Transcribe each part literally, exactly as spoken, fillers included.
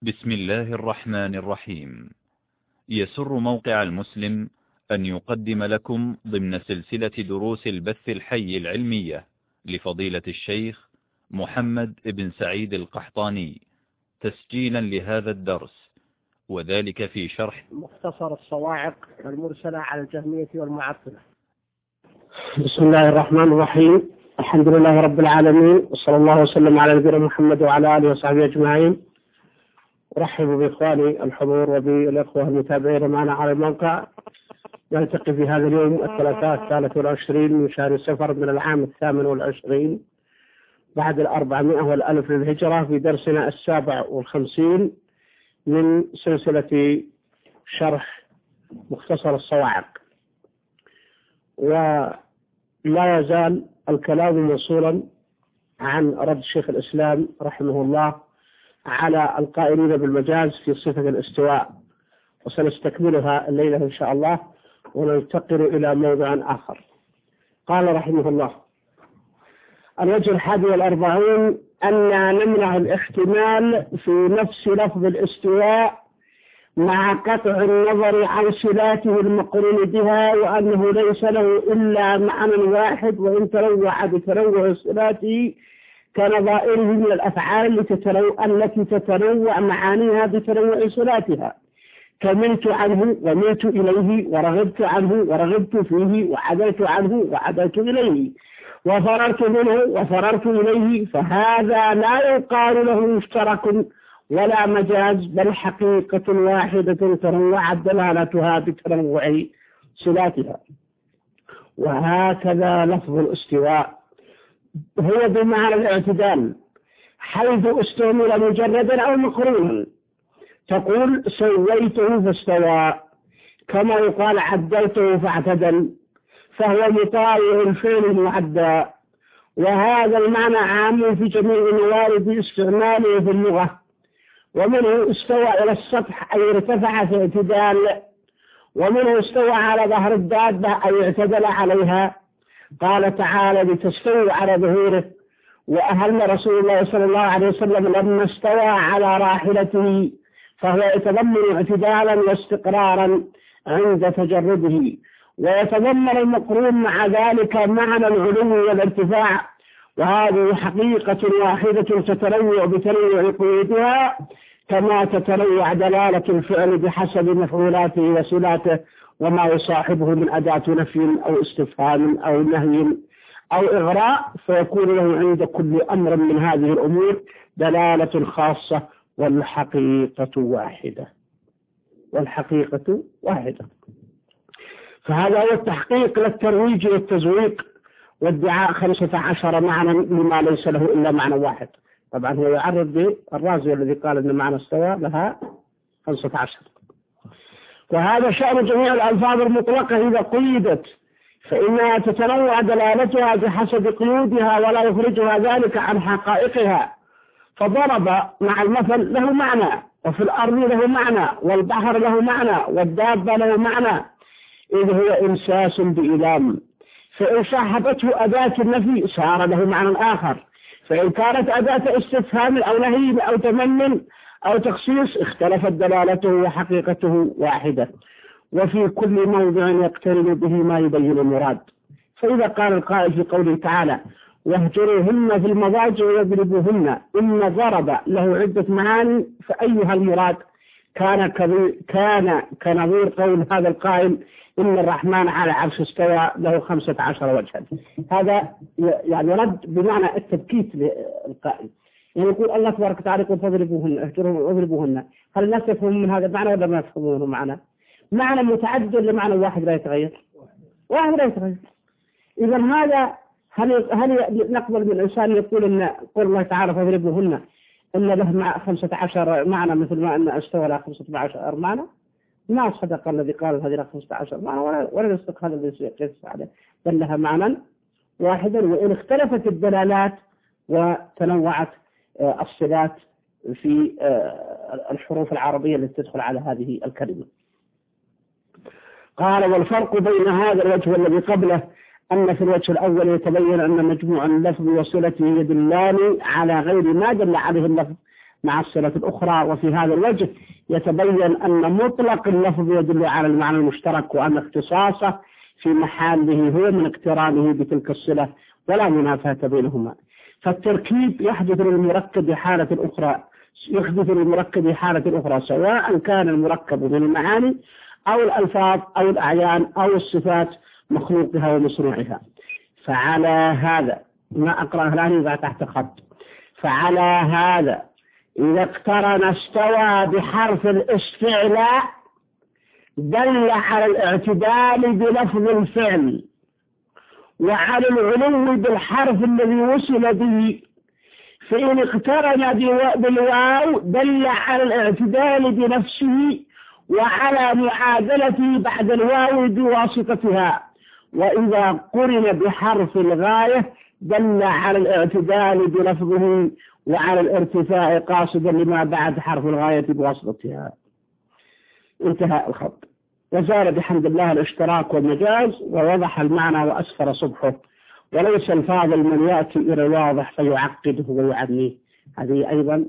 بسم الله الرحمن الرحيم. يسر موقع المسلم أن يقدم لكم ضمن سلسلة دروس البث الحي العلمية لفضيلة الشيخ محمد بن سعيد القحطاني تسجيلا لهذا الدرس، وذلك في شرح مختصر الصواعق المرسلة على الجهمية والمعطلة. بسم الله الرحمن الرحيم. الحمد لله رب العالمين، وصلى الله وسلم على نبينا محمد وعلى آله وصحبه أجمعين. أرحب بإخواني الحضور وبالأخوة المتابعين معنا على الموقع. نلتقي في هذا اليوم الثلاثاء الثالث والعشرين من شهر سفر من العام الثامن والعشرين بعد الأربعمائة والألف للهجرة في درسنا السابع والخمسين من سلسلة شرح مختصر الصواعق. ولا يزال الكلام موصولا عن رد شيخ الإسلام رحمه الله على القائلين بالمجاز في صفة الاستواء، وسنستكملها الليلة إن شاء الله وننتقل إلى موضوع آخر. قال رحمه الله: الوجه الحادي والأربعون أن نمنع الاحتمال في نفس لفظ الاستواء مع قطع النظر عن صلاته المقرون بها، وأنه ليس له إلا معنى واحد وإن تنوع بتنوع صلاته كنظائره من الأفعال التي تتنوع معانيها بتنوع صلاتها، كملت عنه وملت إليه، ورغبت عنه ورغبت فيه، وعدلت عنه وعدلت إليه، وفررت منه وفررت إليه. فهذا لا يقال له مشترك ولا مجاز، بل حقيقة واحدة تنوعت دلالتها بتنوع صلاتها. وهكذا لفظ الاستواء هو بمعنى الاعتدال، حيث استعمل مجردا أو مقرونا. تقول سويته فاستوى، كما يقال عدلته فاعتدل، فهو مطاوع الفعل المعدى. وهذا المعنى عام في جميع الموارد استعماله في اللغة. ومنه استوى إلى السطح أي ارتفع في اعتدال، ومنه استوى على ظهر الدابة أي اعتدل عليها. قال تعالى: لتستوي على ظهوره. وأهل رسول الله صلى الله عليه وسلم لما استوى على راحلته، فهو يتضمن اعتدالا واستقرارا عند تجرده، ويتضمن المقرون مع ذلك معنى العلو والارتفاع. وهذه حقيقة واحدة تتنوع بتنوع قيودها، كما تتنوع دلالة الفعل بحسب مفعولاته وصلاته وما يصاحبه من أداة نفي أو استفهام أو نهي أو إغراء، فيكون له عند كل أمر من هذه الأمور دلالة خاصة، والحقيقة واحدة والحقيقة واحدة فهذا هو التحقيق للترويج والتزويق وادعاء خمسة عشر معنى لما ليس له إلا معنى واحد. طبعا هو يعرض بالرازي الذي قال أن معنى استوى لها خمسة عشر. وهذا شأن جميع الألفاظ المطلقة إذا قيدت، فإنها تتنوع دلالتها بحسب قيودها ولا يخرجها ذلك عن حقائقها. فضرب مع المثل له معنى، وفي الأرض له معنى، والبحر له معنى، والدابة له معنى، إذ هو إمساس بإلام. فإن صاحبته أداة النفي صار له معنى آخر، فإن كانت أداة استفهام أو نهي أو تمنن أو تخصيص اختلفت دلالته وحقيقته واحدة، وفي كل موضع يقترن به ما يبين المراد. فإذا قال القائل في قوله تعالى: واهجروهن في المضاجع واضربوهن، إن ضرب له عدة معاني، فأيها المراد؟ كان كان كنظير قول هذا القائل: إن الرحمن على عرش استوى له خمسة عشر وجها. هذا يعني رد بمعنى التبكيت للقائل، يعني يقول الله تبارك وتعالى: يقول فاضربوهن اهجروهن واضربوهن. هل الناس يفهمون من هذا المعنى ولا ما يفهمونه معنى؟ معنى متعدد لمعنى واحد لا يتغير، واحد لا يتغير. إذا هذا هل هل نقبل من الإنسان يقول إن قول الله تعالى فاضربوهن إن له مع خمسة عشر معنى مثل ما أن استوى له خمسة عشر معنى؟ ما صدق الذي قال هذه له خمسة عشر معنى، ولا ولا يصدق هذا الذي يقيس عليه، بل لها معنى واحدا. وإن اختلفت الدلالات وتنوعت الصلات في الحروف العربية التي تدخل على هذه الكلمة. قال: والفرق بين هذا الوجه والذي قبله أن في الوجه الأول يتبين أن مجموع اللفظ وصلته يدلان على غير ما دل عليه اللفظ مع الصلة الأخرى. وفي هذا الوجه يتبين أن مطلق اللفظ يدل على المعنى المشترك، وأن اختصاصه في محله هو من اقترانه بتلك الصلة ولا منافاة بينهما. فالتركيب يحدث للمركب حالة أخرى يحدث للمركب حالة أخرى، سواء كان المركب من المعاني أو الألفاظ أو الأعيان أو الصفات مخلوقها ومصنوعها. فعلى هذا ما أقرأه الآن يضع تحت خط. فعلى هذا إذا اقترن استوى بحرف الاستعلاء دل على الاعتدال بلفظ الفعل، وعلى العلو بالحرف الذي وصل به. فإن اقترن بالواو دل على الاعتدال بنفسه وعلى معادلته بعد الواو بواسطتها. وإذا قرن بحرف الغاية دل على الاعتدال بلفظه وعلى الارتفاع قاصدا لما بعد حرف الغاية بواسطتها. انتهى الخط. وزال بحمد الله الاشتراك والمجاز ووضح المعنى وأسفر صبحه، وليس الفاضل من يأتي إلى الواضح فيعقده ويعنيه. هذه أيضا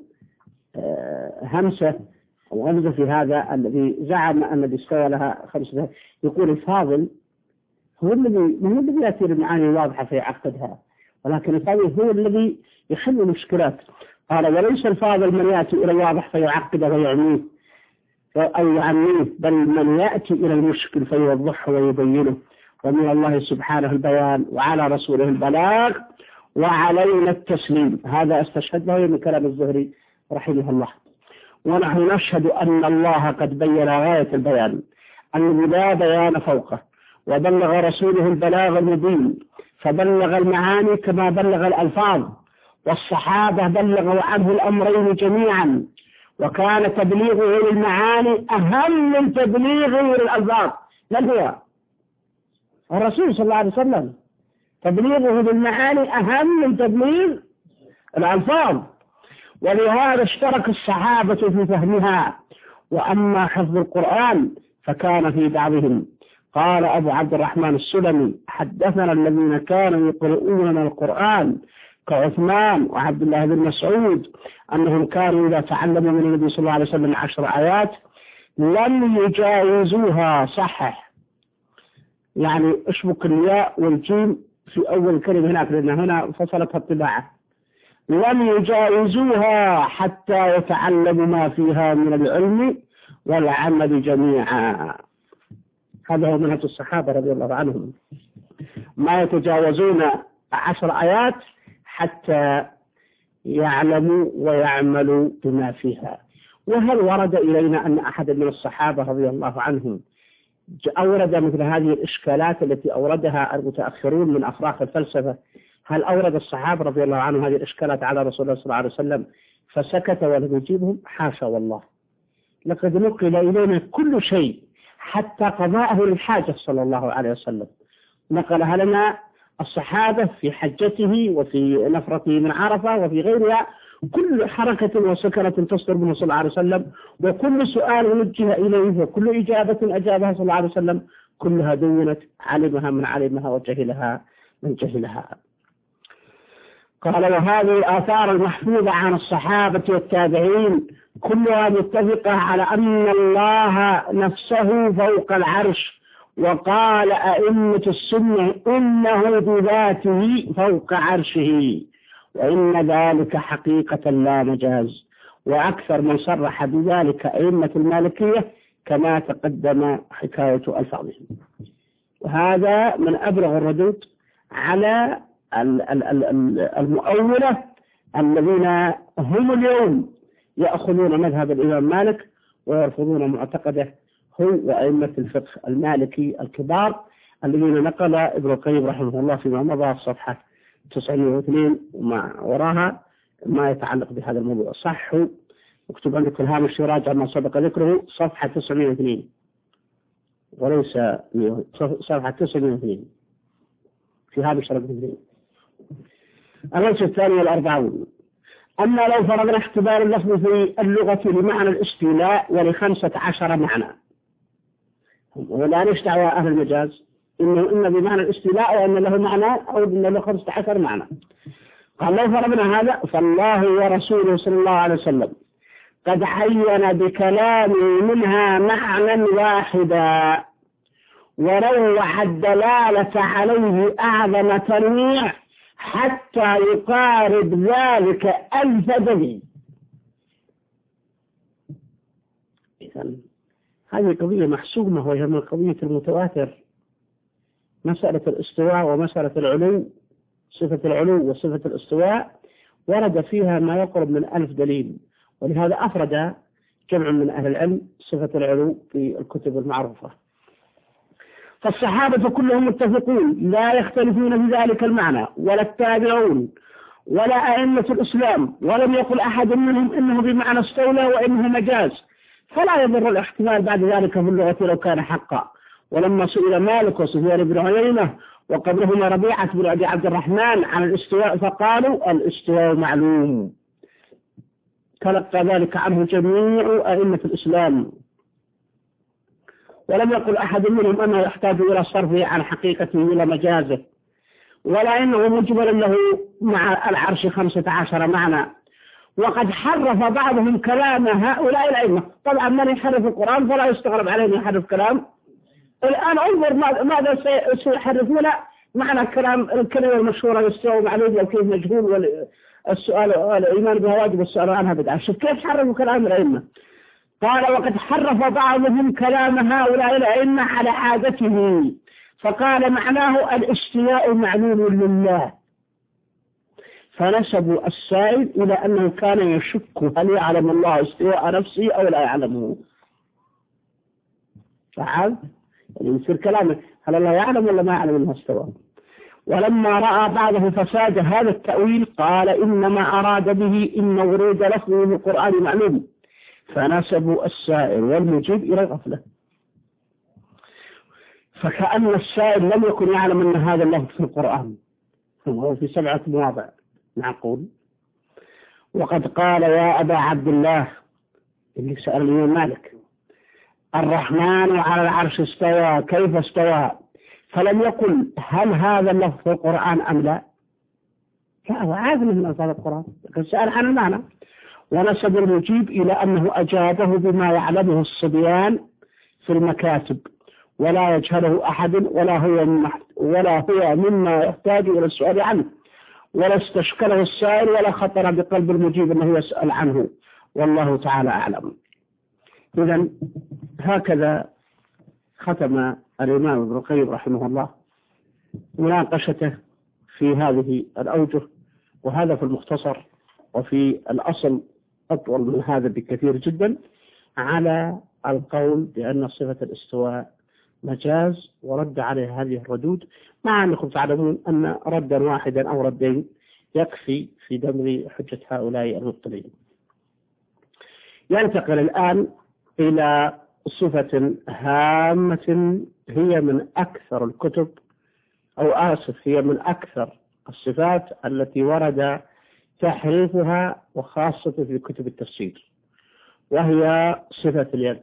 همسة أو غمزة في هذا الذي زعم أن الذي استوى لها خمسة. يقول الفاضل هو الذي من الذي يأتي المعاني الواضحة فيعقدها، ولكن الفاضل هو الذي يحل المشكلات. قال وليس الفاضل من يأتي إلى الواضح فيعقده ويعنيه أو يعنيه، بل من يأتي إلى المشكل فيوضحه ويبينه. ومن الله سبحانه البيان وعلى رسوله البلاغ وعلينا التسليم. هذا استشهد له من كلام الزهري رحمه الله. ونحن نشهد أن الله قد بين غاية البيان الذي لا بيان فوقه، وبلغ رسوله البلاغ المبين، فبلغ المعاني كما بلغ الألفاظ، والصحابة بلغوا عنه الأمرين جميعا، وكان تبليغه للمعاني أهم من تبليغه للألفاظ. من هو؟ الرسول صلى الله عليه وسلم. تبليغه للمعاني أهم من تبليغ الألفاظ، ولهذا اشترك الصحابة في فهمها. وأما حفظ القرآن فكان في بعضهم. قال أبو عبد الرحمن السلمي حدثنا الذين كانوا يقرؤون القرآن كعثمان وعبد الله بن مسعود أنهم كانوا إذا تعلموا من النبي صلى الله عليه وسلم عشر آيات لم يجاوزوها. صحح يعني اشبك الياء والجيم في أول كلمة هناك، لأن هنا فصلتها الطباعة. لم يجاوزوها حتى يتعلموا ما فيها من العلم والعمل جميعا. هذا هو منهج الصحابة رضي الله عنهم، ما يتجاوزون عشر آيات حتى يعلموا ويعملوا بما فيها. وهل ورد إلينا أن أحد من الصحابة رضي الله عنهم أورد مثل هذه الإشكالات التي أوردها المتأخرون من أفراخ الفلسفة؟ هل أورد الصحابة رضي الله عنهم هذه الإشكالات على رسول الله صلى الله عليه وسلم فسكت ولم يجيبهم؟ حاشا والله، لقد نقل إلينا كل شيء حتى قضاءه للحاجة صلى الله عليه وسلم. نقلها لنا الصحابة في حجته وفي نفرته من عرفة وفي غيرها، كل حركة وسكنة تصدر منه صلى الله عليه وسلم، وكل سؤال وجه إليه وكل إجابة أجابها صلى الله عليه وسلم كلها دونت، علمها من علمها وجهلها من جهلها. قال وهذه الآثار المحفوظة عن الصحابة والتابعين كلها متفقة على أن الله نفسه فوق العرش، وقال أئمة السنة إنه بذاته فوق عرشه، وإن ذلك حقيقة لا مجاز. وأكثر من صرح بذلك أئمة المالكية كما تقدم حكاية ألفاظهم. وهذا من أبرغ الردود على المؤولة الذين هم اليوم يأخذون مذهب الإمام مالك ويرفضون معتقده هو وأئمة الفقه المالكي الكبار الذين نقل ابن القيم رحمه الله فيما مضى في صفحة تسعمائة واثنين وما وراها ما يتعلق بهذا الموضوع. صحوا اكتب عندك الهامش يراجع ما سبق ذكره صفحة تسعمائة واثنين وليس صفحة تسعمائة واثنين في هامش رقم اثنين. الوجه الثاني والأربعون أما لو فرضنا اختبار اللفظ في اللغة لمعنى الاستيلاء ولخمسة عشر معنى، ولا نشتعوا أهل المجاز إنه إن بمعنى الاستيلاء وأن له معنى أو إن له خمسة عشر معنى. قال لو فرضنا هذا فالله ورسوله صلى الله عليه وسلم قد عين بكلامه منها معنى واحدا وروع الدلالة عليه أعظم تنويع حتى يقارب ذلك ألف دليل. إذن هذه قضية محسومة وهي من قضية المتواتر، مسألة الاستواء ومسألة العلو، صفة العلو وصفة الاستواء ورد فيها ما يقرب من ألف دليل، ولهذا أفرد جمع من أهل العلم صفة العلو في الكتب المعروفة. فالصحابة كلهم متفقون لا يختلفون في ذلك المعنى، ولا التابعون ولا أئمة الإسلام، ولم يقل أحد منهم إنه بمعنى استولى وإنه مجاز، فلا يضر الاحتمال بعد ذلك في اللغة لو كان حقا. ولما سئل مالك وسفيان بن عيينة وقبلهما ربيعة بن أبي عبد الرحمن عن الاستواء فقالوا الاستواء معلوم، تلقى ذلك عنه جميع أئمة الإسلام، ولم يقل أحد منهم أنه يحتاج إلى صرفه عن حقيقته إلى مجازه، ولا إنه مجمل له مع العرش خمسة عشر معنى. وقد حرف بعضهم كلام هؤلاء الأئمة. طبعا من يحرف القرآن فلا يستغرب عليه أن يحرف كلام. الآن انظر ماذا سيحرفون معنى كلام الكلمة المشهورة يستوى معلوم أو كيف مجهول، والسؤال الإيمان بها واجب والسؤال عنها بدعة. شوف كيف حرفوا كلام الأئمة. قال وقد حرف بعضهم كلام هؤلاء الأئمة على عادته، فقال معناه الاستواء معلوم لله، فنسبوا السائل إلى أنه كان يشك هل يعلم الله استواء نفسه أو لا يعلمه. فعال يعني يصير كلامه هل الله يعلم ولا ما يعلم أنه استوى. ولما رأى بعضه فساد هذا التأويل قال إنما أراد به إن ورود لفظه من القرآن معلوم، فنسبوا السائل والمجيب إلى الغفلة، فكأن السائل لم يكن يعلم أن هذا اللفظ في القرآن، هو في سبعة مواضع معقول. وقد قال يا أبا عبد الله اللي سأل الإمام مالك الرحمن على العرش استوى كيف استوى، فلم يقل هل هذا اللفظ في القرآن أم لا، لا هو عازم من ألفاظ القرآن لكن سأل عن المعنى. ونسب المجيب إلى أنه أجابه بما يعلمه الصبيان في المكاتب ولا يجهله أحد ولا هو ولا هو مما يحتاج إلى السؤال عنه، ولا استشكله السائل ولا خطر بقلب المجيب أنه يسأل عنه، والله تعالى أعلم. إذن هكذا ختم الإمام ابن القيم رحمه الله مناقشته في هذه الأوجه، وهذا في المختصر، وفي الأصل أطول من هذا بكثير جدا، على القول بأن صفة الاستواء مجاز، ورد عليه هذه الردود، مع أنكم تعلمون أن ردا واحدا أو ردين يكفي في دمر حجة هؤلاء المبطلين. ينتقل الآن إلى صفة هامة هي من أكثر الكتب أو آسف هي من أكثر الصفات التي ورد تحريفها وخاصة في كتب التفسير، وهي صفة اليد.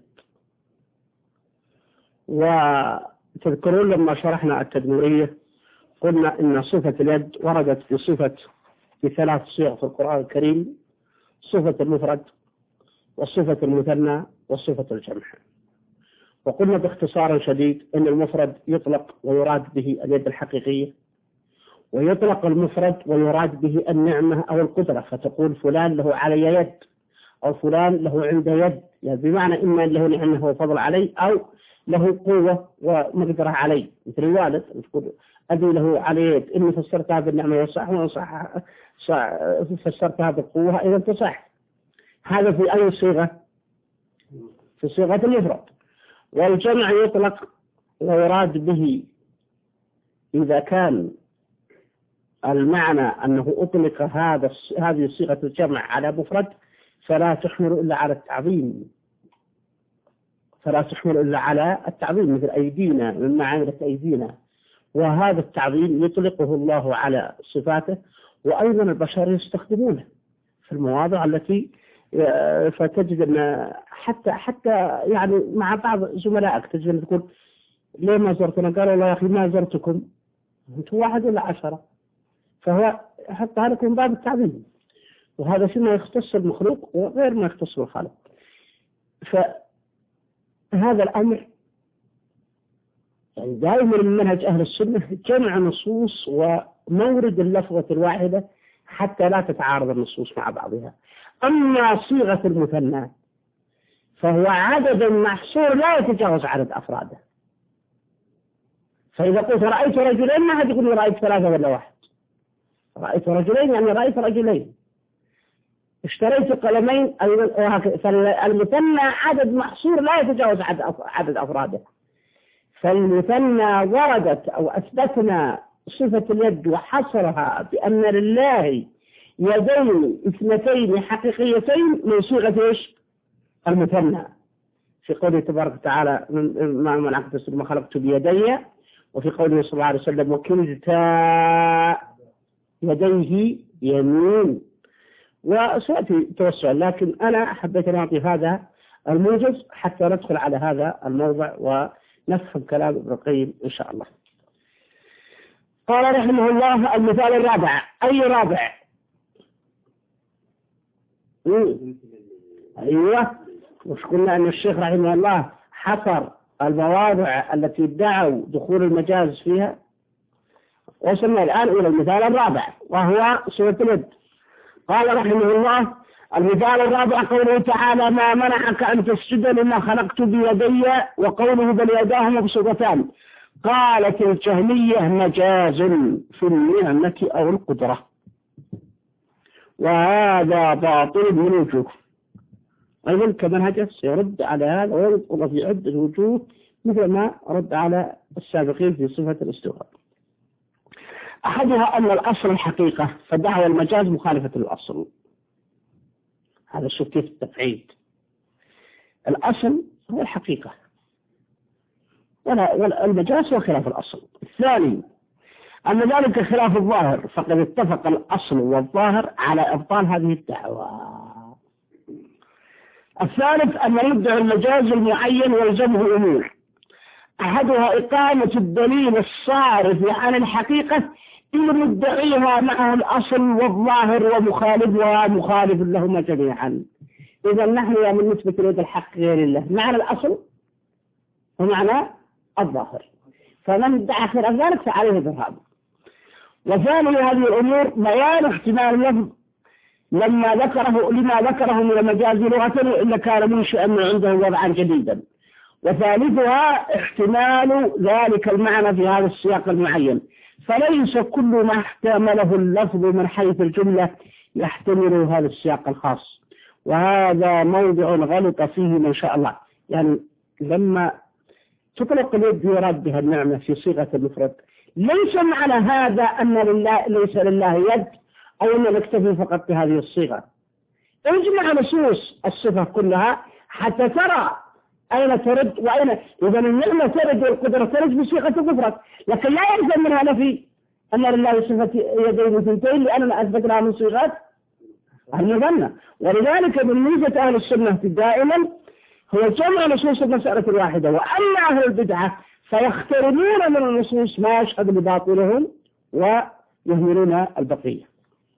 وتذكرون لما شرحنا التدمرية قلنا إن صفة اليد وردت في صفة في ثلاث صيغ في القرآن الكريم: صفة المفرد والصفة المثنى والصفة الجمع. وقلنا باختصار شديد أن المفرد يطلق ويراد به اليد الحقيقية، ويطلق المفرد ويراد به النعمة أو القدرة، فتقول فلان له علي يد أو فلان له عنده يد، يعني بمعنى إما له نعمة وفضل علي أو له قوة ومقدرة علي، مثل الوالد تقول أبي له علي يد، إني فسرتها بالنعمة والصح وصح فسرتها بالقوة إذا تصح. هذا في أي صيغة؟ في صيغة المفرد. والجمع يطلق ويراد به إذا كان المعنى أنه أطلق هذا هذه صيغة الجمع على مفرد فلا تحمل إلا على التعظيم، فلا تحمل إلا على التعظيم، مثل أيدينا مما عملت أيدينا، وهذا التعظيم يطلقه الله على صفاته، وأيضا البشر يستخدمونه في المواضع التي فتجد أن حتى حتى يعني مع بعض زملائك تجد أن تقول ليه ما زرتنا؟ قالوا لا يا أخي ما زرتكم، أنتم واحد ولا عشرة؟ فهو حتى هذا من باب التعظيم، وهذا فيما يختص المخلوق وغير ما يختص بالخالق. فهذا الأمر يعني دائما من منهج أهل السنة جمع نصوص ومورد اللفظة الواحدة حتى لا تتعارض النصوص مع بعضها. أما صيغة المثنى فهو عدد محصور لا يتجاوز عدد أفراده. فإذا قلت رأيت رجلين ما حد يقول رأيت ثلاثة ولا واحد، رأيت رجلين يعني رأيت رجلين، اشتريت قلمين، فالمثنى عدد محصور لا يتجاوز عدد أفراده. فالمثنى وردت أو أثبتنا صفة اليد وحصرها بأن لله يدين اثنتين حقيقيتين من صيغة إيش؟ المثنى، في قوله تبارك وتعالى ما منعك ما خلقت بيدي، وفي قوله صلى الله عليه وسلم وكلتا يديه يمين. وسأتي توسع، لكن أنا حبيت أن أعطي هذا الموجز حتى ندخل على هذا الموضع ونفهم كلام ابن القيم إن شاء الله. قال رحمه الله المثال الرابع. أي رابع؟ أيوة، وش قلنا أن الشيخ رحمه الله حصر المواضع التي ادعوا دخول المجاز فيها. وصلنا الآن إلى المثال الرابع وهو سورة اليد. قال رحمه الله المثال الرابع قوله تعالى ما منعك أن تسجد لما خلقت بيدي، وقوله بل يداه مبسوطتان. قالت الجهمية مجاز في النعمة أو القدرة، وهذا باطل من وجوه. أيضا كمنهج سيرد على هذا ويرد في عدة وجوه مثل ما رد على السابقين في صفة الاستواء. أحدها أن الأصل الحقيقة، فدعوى المجاز مخالفة الأصل. هذا شوف كيف التقعيد. الأصل هو الحقيقة والمجاز هو خلاف الأصل. الثاني أن ذلك خلاف الظاهر، فقد اتفق الأصل والظاهر على إبطال هذه الدعوى. الثالث أن يدعي المجاز المعين ويلزمه أمور، أحدها إقامة الدليل الصارف عن الحقيقة إلى مدعيها معه الأصل والظاهر ومخالفها مخالف لهما جميعا. إذا نحن من نثبت اليد الحق غير الله معنى الأصل ومعنى الظاهر، فمن ادعى خلاف ذلك فعليه برهان. وثاني هذه الأمور بيان احتمال اللفظ لما ذكره لما ذكره من المجاز لغة إلا كان منشئا من عنده وضعا جديدا. وثالثها احتمال ذلك المعنى في هذا السياق المعين، فليس كل ما احتمله اللفظ من حيث الجملة يحتمل هذا السياق الخاص، وهذا موضع غلط فيه ما شاء الله. يعني لما تطلق اليد يراد بها النعمة في صيغة المفرد، ليس معنى هذا أن لله ليس لله يد أو أن نكتفي فقط بهذه الصيغة. اجمع نصوص الصفة كلها حتى ترى أين ترد وأين. إذا النعمة ترد والقدرة ترد بصيغة المفرد، لكن لا يلزم منها نفي أن لله صفة يدين اثنتين لأننا أثبتناها من صيغات المثنى. ولذلك من ميزة أهل السنة دائما هو جمع نصوص المسألة الواحدة، وأما أهل البدعة فيخترمون من النصوص ما يشهد لباطلهم ويهملون البقية.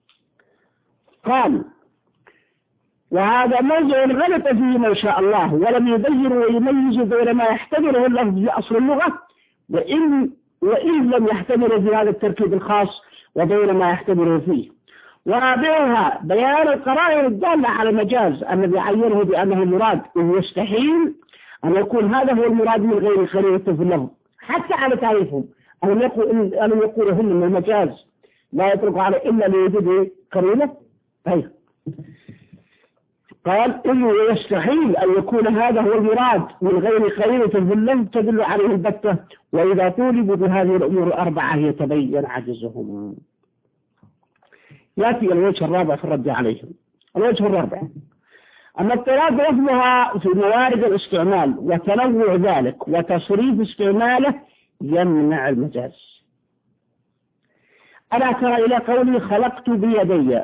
قال وهذا موضع غلط فيه ما شاء الله، ولم يبين ويميز بين ما يحتمله اللفظ في أصل اللغة وإن, وإن لم يحتمل في هذا التركيب الخاص وبين ما يحتمله فيه. ورابعها بيان القرائن الدالة على المجاز الذي عينه بأنه المراد، ويستحيل أن يكون هذا هو المراد من غير قرينة في اللفظ حتى على تعريفهم. أن يقول هم أن المجاز لا يطلق على إلا لوجود قرينة. طيب قال إنه يستحيل أن يكون هذا هو المراد من غير قرينة في اللفظ تدل عليه البتة، وإذا طولبوا بهذه الأمور الأربعة يتبين عجزهم. يأتي الوجه الرابع في الرد عليهم. الوجه الرابع أن اضطراد لفظها في موارد الاستعمال وتنوع ذلك وتصريف استعماله يمنع المجاز. ألا ترى إلى قولي خلقت بيدي،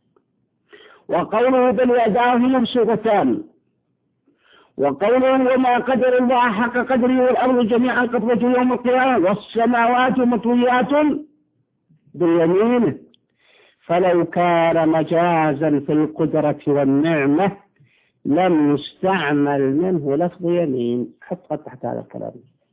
وقوله بل يداه مبسوطتان، وقوله وما قدر الله حق قدره والأرض جميعا قبضته يوم القيامة والسماوات مطويات باليمين فلو كان مجازا في القدرة والنعمة لم يستعمل منه لفظ يمين. حط خط تحت هذا الكلام.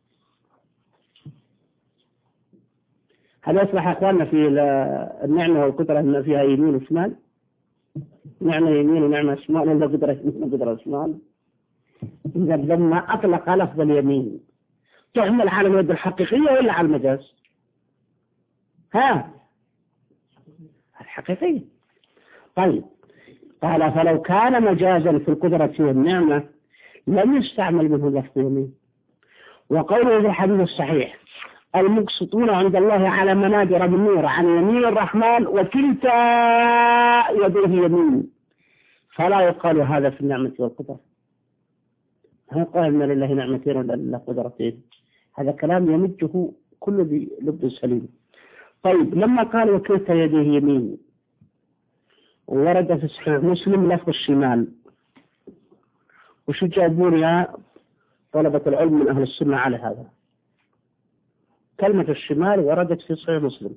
هل يصلح أخواننا في النعمة والقدرة أن فيها يمين وشمال؟ نعمة يمين ونعمة شمال، ولا قدرة يمين وقدرة شمال؟ إذا لما أطلق لفظ اليمين تعمل على اليد الحقيقية ولا على المجاز؟ ها؟ الحقيقية. طيب، قال فلو كان مجازا في القدرة والنعمة لم يستعمل منه لفظ يمين. وقوله في الحديث الصحيح المقسطون عند الله على منابر من نور عن يمين الرحمن وكلتا يديه يمين، فلا يقال هذا في النعمة والقدرة. ما يقال أن لله نعمتين ولا لله قدرتين، هذا كلام يمجه كل ذي لب سليم. طيب، لما قال وكلتا يديه يمين ورد في صحيح مسلم لفظ الشمال، وش جابون يا طلبة العلم من أهل السنة على هذا؟ كلمة الشمال وردت في صحيح مسلم،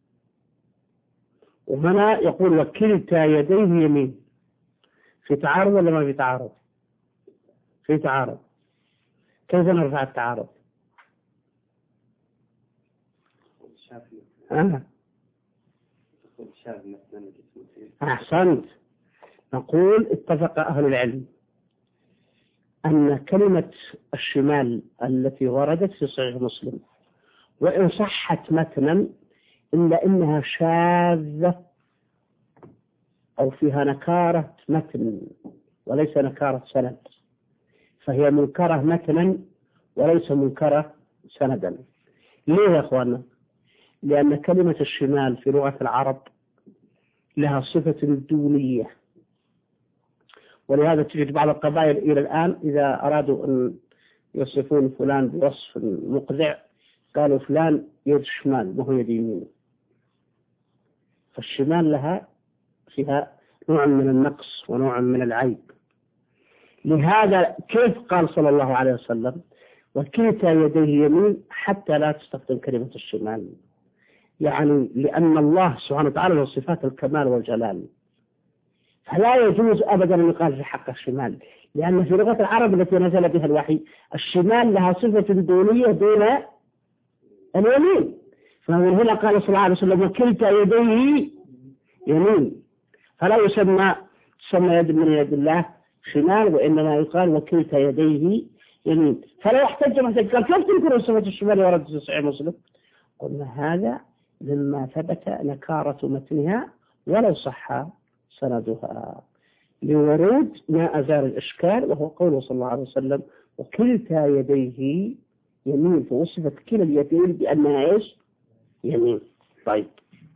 وهنا يقول وكلتا يديه يمين. في تعارض ولا ما في تعارض؟ في تعارض. كيف نرفع التعارض؟ آه. أحسنت. نقول اتفق أهل العلم أن كلمة الشمال التي وردت في صحيح مسلم وإن صحت متنا إلا إنها شاذة أو فيها نكارة متن وليس نكارة سند، فهي منكرة متنا وليس منكرة سندا. ليه يا أخوانا؟ لأن كلمة الشمال في لغة العرب لها صفة دونية، ولهذا تجد بعض القبائل إلى الآن إذا أرادوا أن يصفون فلان بوصف مقذع قالوا فلان يد شمال وهو يد يمين. فالشمال لها فيها نوع من النقص ونوع من العيب. لهذا كيف قال صلى الله عليه وسلم وكلتا يديه يمين حتى لا تستخدم كلمة الشمال؟ يعني لأن الله سبحانه وتعالى له صفات الكمال والجلال، فلا يجوز أبدا أن يقال في حق الشمال، لأن في لغة العرب التي نزل بها الوحي الشمال لها صفة دونية دون اليمين. فمن هنا قال صلى الله عليه وسلم وكلتا يديه يمين، فلا يسمى تسمى يد من يد الله شمال، وإنما يقال وكلتا يديه يمين. فلا يحتج محتج قال كيف تنكر صفة الشمال ورد في صحيح مسلم؟ قلنا هذا مما ثبت نكارة متنها ولو صح سندها، لورود ما أزال الإشكال، وهو قوله صلى الله عليه وسلم وكلتا يديه يمين، فوصفت كلا اليدين بأنها إيش؟ يمين. طيب،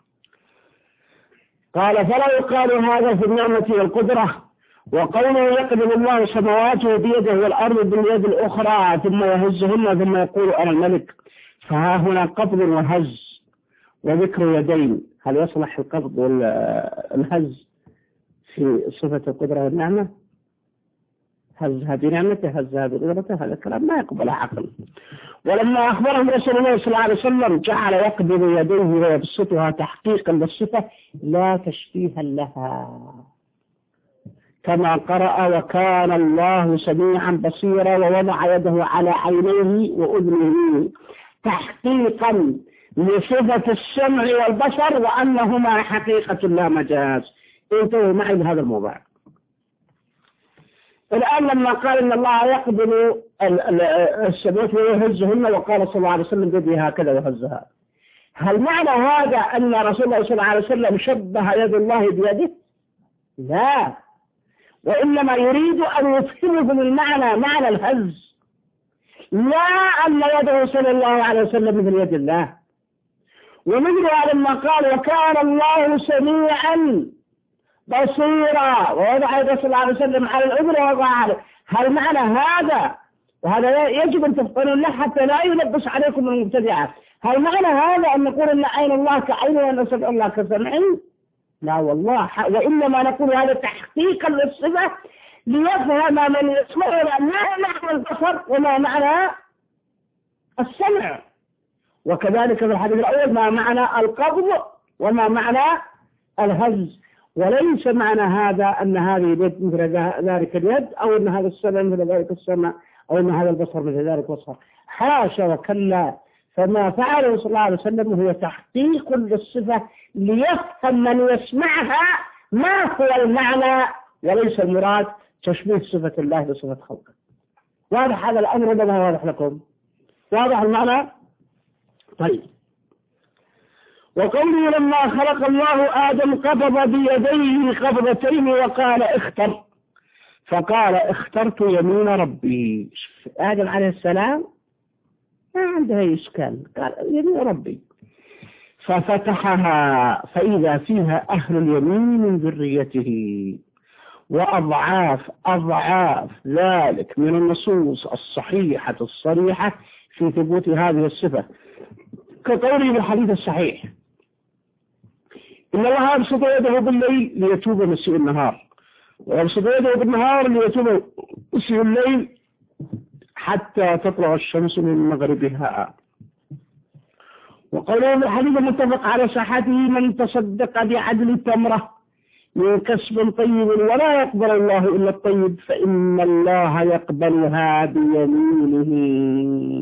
قال فلا يقال هذا في النعمة والقدرة. وقوله يقبل الله سماواته بيده والأرض باليد الأخرى ثم يهزهن ثم يقول أنا الملك، فها هنا قبض وهز وذكر يدين. هل يصلح القبض والهز في صفة القدرة والنعمة؟ هزها بنعمته هزها بقدرته، هذا الكلام ما يقبل عقل. ولما أخبرهم رسول الله صلى الله عليه وسلم جعل يقبض يديه ويبسطها تحقيقا للصفة لا تشبيها لها، كما قرأ وكان الله سميعا بصيرا ووضع يده على عينيه وأذنه تحقيقا لصفة السمع والبصر وأنهما حقيقة لا مجاز. انتهوا معي بهذا الموضوع. الآن لما قال إن الله يقبل السماوات ويهزهن وقال صلى الله عليه وسلم بيده هكذا وهزها، هل معنى هذا أن رسول الله صلى الله عليه وسلم شبه يد الله بيده؟ لا، وإنما يريد أن يفهمهم المعنى معنى الهز، لا أن يده صلى الله عليه وسلم مثل يد الله. ومثلها لما قال وكان الله سميعا بصيرا ووضع يده صلى الله عليه وسلم على الأذن ووضع عليه، هل معنى هذا؟ وهذا يجب أن تفقنون له حتى لا يلبس عليكم المبتدعة. هل معنى هذا أن نقول أن عين الله كعين وأن سمع الله كسمع؟ لا والله، وإنما نقول هذا تحقيقا للصفة ليفهم من يسمعنا ما معنى البصر وما معنى السمع، وكذلك في الحديث الأول ما معنى القبض وما معنى الهز، وليس معنى هذا أن هذه اليد مثل ذلك اليد، أو أن هذا السمع مثل ذلك السمع، أو أن هذا البصر مثل ذلك البصر. حاشا وكلا، فما فعله صلى الله عليه وسلم هو تحقيق للصفة ليفهم من يسمعها ما هو المعنى، وليس المراد تشبيه صفة الله بصفة خلقه. واضح هذا الأمر ولا ما واضح لكم؟ واضح المعنى؟ طيب. وقوله لما خلق الله آدم قبض بيديه قبضتين وقال اختر، فقال اخترت يمين ربي. آدم عليه السلام ما عنده أي إشكال، قال يمين ربي، ففتحها فإذا فيها أهل اليمين من ذريته، وأضعاف أضعاف ذلك من النصوص الصحيحة الصريحة في ثبوت هذه الصفة، كقوله بالحديث الصحيح إن الله يبسط يده بالليل ليتوب مسيء النهار، ويبسط يده بالنهار ليتوب مسيء الليل حتى تطلع الشمس من مغربها. وقوله بالحديث المتفق على صحته من تصدق بعدل تمرة من كسب طيب ولا يقبل الله إلا الطيب فإن الله يقبلها بيمينه.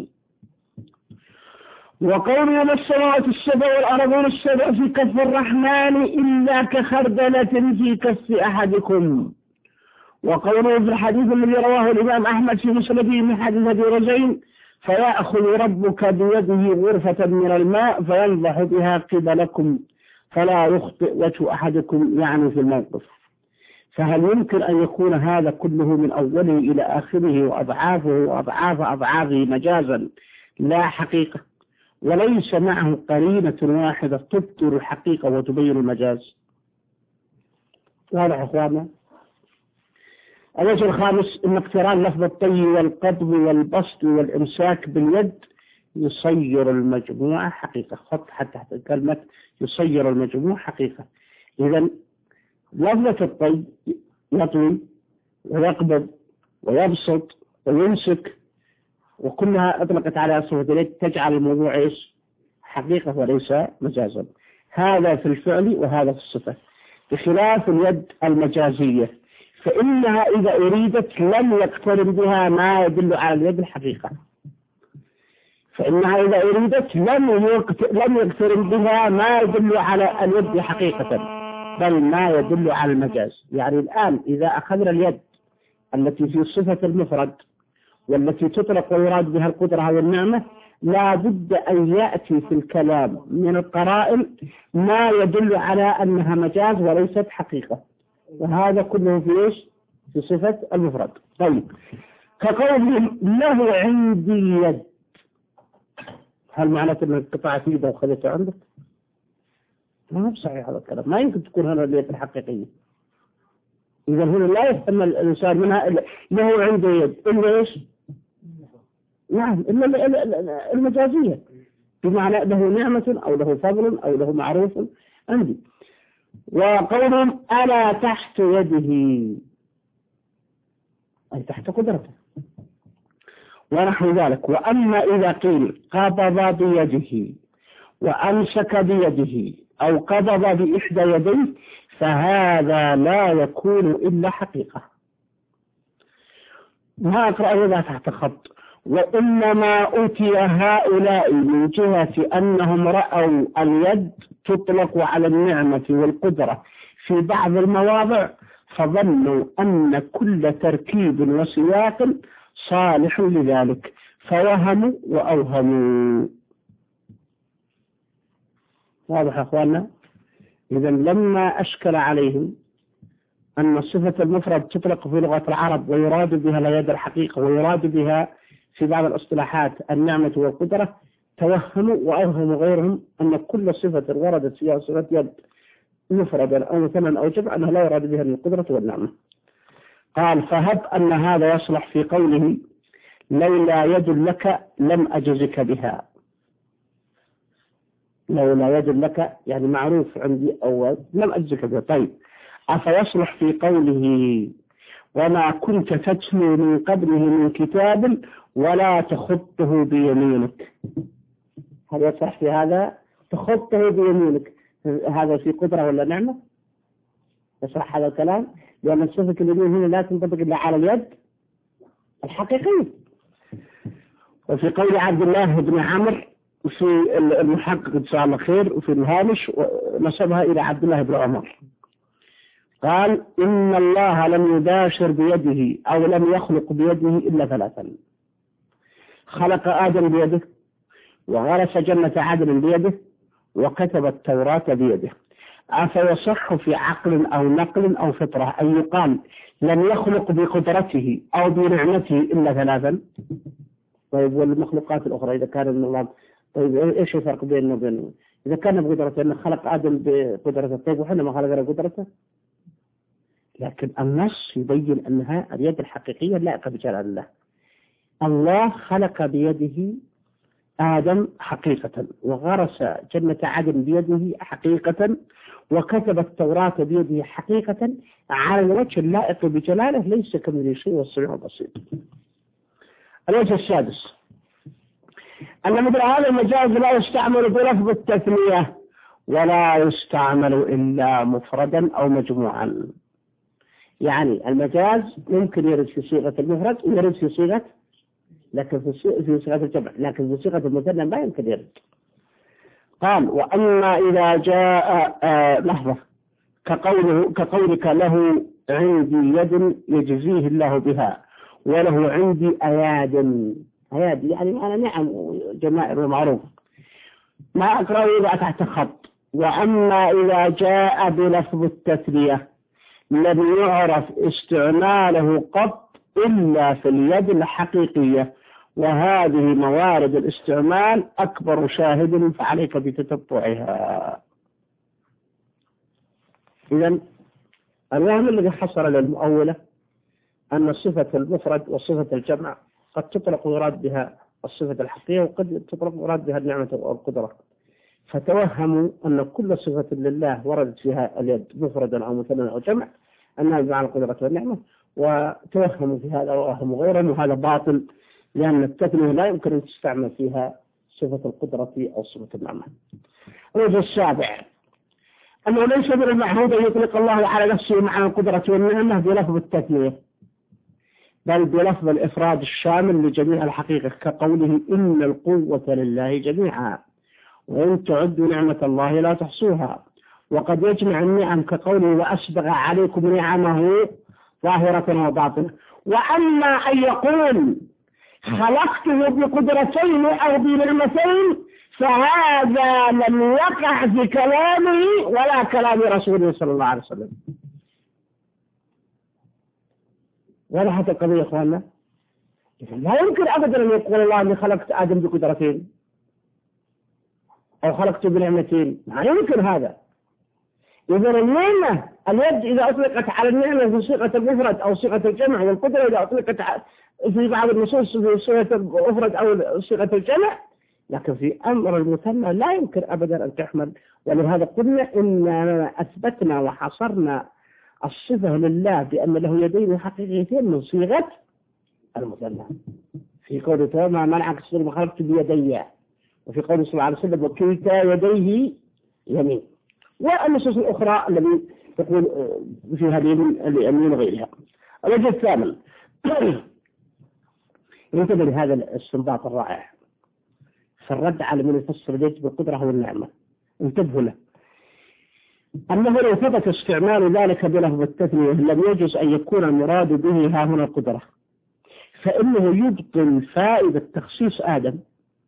وقوله ما السماوات السبع والأرضون السبع في كف الرحمن إلا كخردلة في كف أحدكم. وقوله في الحديث الذي رواه الإمام أحمد في مسنده من حديث أبي رزين فيأخذ ربك بيده غرفة من الماء فينضح بها قبلكم فلا يخطئ وجه أحدكم يعني في الموقف. فهل يمكن أن يكون هذا كله من أوله إلى آخره وأضعافه وأضعاف أضعافه مجازا لا حقيقة، وليس معه قرينة واحدة تبطل الحقيقة وتبين المجاز؟ واضح أخوانا؟ الوجه الخامس إن اقتران لفظ الطي والقبض والبسط والإمساك باليد يصير المجموعة حقيقة. خط حتى تحت كلمة يصير المجموعة حقيقة. إذن لفظة الطي يطوي ويقبض ويبسط ويمسك وكلها أطلقت على صفة اليد تجعل الموضوع إيش؟ حقيقة وليس مجازا. هذا في الفعل وهذا في الصفة، بخلاف اليد المجازية فإنها إذا أريدت لم يقترن بها ما يدل على اليد الحقيقة، فإنها إذا أريدت لم لم يقترن بها ما يدل على اليد حقيقة بل ما يدل على المجاز. يعني الآن إذا أخذنا اليد التي في صفة المفرد والتي تطلق ويراد بها القدرة والنعمة لا بد أن يأتي في الكلام من القرائن ما يدل على أنها مجاز وليست حقيقة، وهذا كله في إيش؟ في صفة المفرد. طيب كقوله له عندي يد، هل معناته أن القطاع في يده وخذته عندك؟ ما هو صحيح هذا الكلام، ما يمكن تكون هنا اليد الحقيقية. إذا هنا لا يفهم الإنسان منها له عنده يد إلا إيش؟ نعم إلا المجازية، بمعنى له نعمة أو له فضل أو له معروف عندي. وقولهم ألا تحت يده أي تحت قدرته ونحو ذلك. وأما إذا قيل قبض بيده وأمسك بيده أو قبض بإحدى يديه فهذا لا يكون إلا حقيقة. ما أقرأ هذا تحت خط. وإنما أوتي هؤلاء من جهة أنهم رأوا اليد تطلق على النعمة والقدرة في بعض المواضع فظنوا أن كل تركيب وسياق صالح لذلك فوهموا وأوهموا. واضح أخواننا؟ إذا لما أشكل عليهم أن صفة المفرد تطلق في لغة العرب ويراد بها اليد الحقيقة ويراد بها في بعض الاصطلاحات النعمة والقدرة توهموا وأوهموا غيرهم أن كل صفة وردت فيها صفة يد مفردا أو مثلا أو جمع أنها لا يراد بها القدرة والنعمة. قال فهب أن هذا يصلح في قوله لولا يد لك لم أجزك بها. لولا يد لك يعني معروف عندي أول لم أجزك بها. طيب أفيصلح في قوله وما كنت تتلو من قبله من كتاب ولا تخطه بيمينك؟ هل يصح في هذا تخطه بيمينك؟ هذا في قدرة ولا نعمة؟ يصح هذا الكلام؟ لأن صفة اليمين هنا لا تنطبق إلا على اليد الحقيقية. وفي قول عبد الله بن عمرو في المحقق إن شاء الله خير وفي الهامش نسبها إلى عبد الله بن عمر قال إن الله لم يباشر بيده أو لم يخلق بيده إلا ثلاثا: خلق آدم بيده، وغرس جنة عدن بيده، وكتب التوراة بيده. أفيصح في عقل أو نقل أو فطرة أن يقال لم يخلق بقدرته أو بنعمته إلا ثلاثا؟ طيب والمخلوقات الأخرى إذا كان من الله، طيب إيش الفرق بينه وبينه؟ إذا كان بقدرته أنه خلق آدم بقدرته، طيب وحنا ما خلقنا بقدرته؟ لكن النص يبين أنها اليد الحقيقية لائقة بجلال الله. الله خلق بيده آدم حقيقة، وغرس جنة عدن بيده حقيقة، وكتب التوراة بيده حقيقة على الوجه اللائق بجلاله، ليس كمثله شيء والسميع البصير. الوجه السادس أن مثل هذا المجاز لا يستعمل بلفظ التثنية ولا يستعمل إلا مفردا أو مجموعا. يعني المجاز ممكن يرد في صيغة المفرد ويرد في صيغة لكن في صيغة الجمع، لكن في صيغة المثنى ما يمكن يرد. قال وأما إذا جاء آه لحظة كقوله كقولك له عندي يد يجزيه الله بها وله عندي أياد. أياد يعني أنا نعم جمائر ومعروف، ما أقرأ إذا تحت خط. وأما إذا جاء بلفظ التثنية لم يعرف استعماله قط إلا في اليد الحقيقية، وهذه موارد الاستعمال أكبر شاهد فعليك بتتبعها. إذن الوهم الذي حصل للمؤولة أن صفة المفرد وصفة الجمع قد تطلق ويراد بها الصفة الحقيقية، وقد تطلق ويراد بها النعمة والقدرة، فتوهموا أن كل صفة لله وردت فيها اليد مفردا أو مثنى أو جمع أنها بمعنى القدرة والنعمة، وتوهموا في هذا ووهموا غيرهم، وهذا باطل، لأن التثنية لا يمكن أن تستعمل فيها صفة القدرة أو صفة النعمة. الوجه السابع أنه ليس من المعهود أن يطلق الله على نفسه معنى القدرة والنعمة بلفظ التثنية، بل بلفظ الإفراد الشامل لجميع الحقيقة، كقوله إن القوة لله جميعا وإن تعدوا نعمة الله لا تحصوها. وقد يجمع النعم كقوله وأسبغ عليكم نعمه ظاهرة وباطنة. وأما أن يقول خلقته بقدرتين أو بنعمتين فهذا لم يقع في كلامه ولا كلام رسوله صلى الله عليه وسلم. ولا حتى القضية إخواننا لا يمكن أبدا أن يقول الله أني خلقت آدم بقدرتين أو خلقته بنعمتين، ما يمكن هذا. إذن النعمة اليد إذا أطلقت على النعمة في صيغة المفرد أو صيغة الجمع، والقدرة إذا أطلقت في بعض النصوص في صيغة المفرد أو صيغة الجمع، لكن في أمر المثنى لا يمكن أبدا أن تحمل. ولهذا قلنا إننا أثبتنا وحصرنا الصفة لله بأن له يدين حقيقيتين من صيغة المثنى في قوله تعالى ما منعك تصدر ما خلقت بيدي، وفي قوله صلى الله عليه وسلم وكلتا يديه يمين، والنصوص الأخرى التي تقول فيها اليمين وغيرها. الوجه الثامن ينتبه لهذا الاستنباط الرائع في الرد على من يفسر اليد بالقدرة والنعمة. انتبهوا له أنه لو ثبت استعمال ذلك بلفظ التثنية لم يجوز أن يكون المراد به ها هنا القدرة، فإنه يبطل فائدة تخصيص آدم،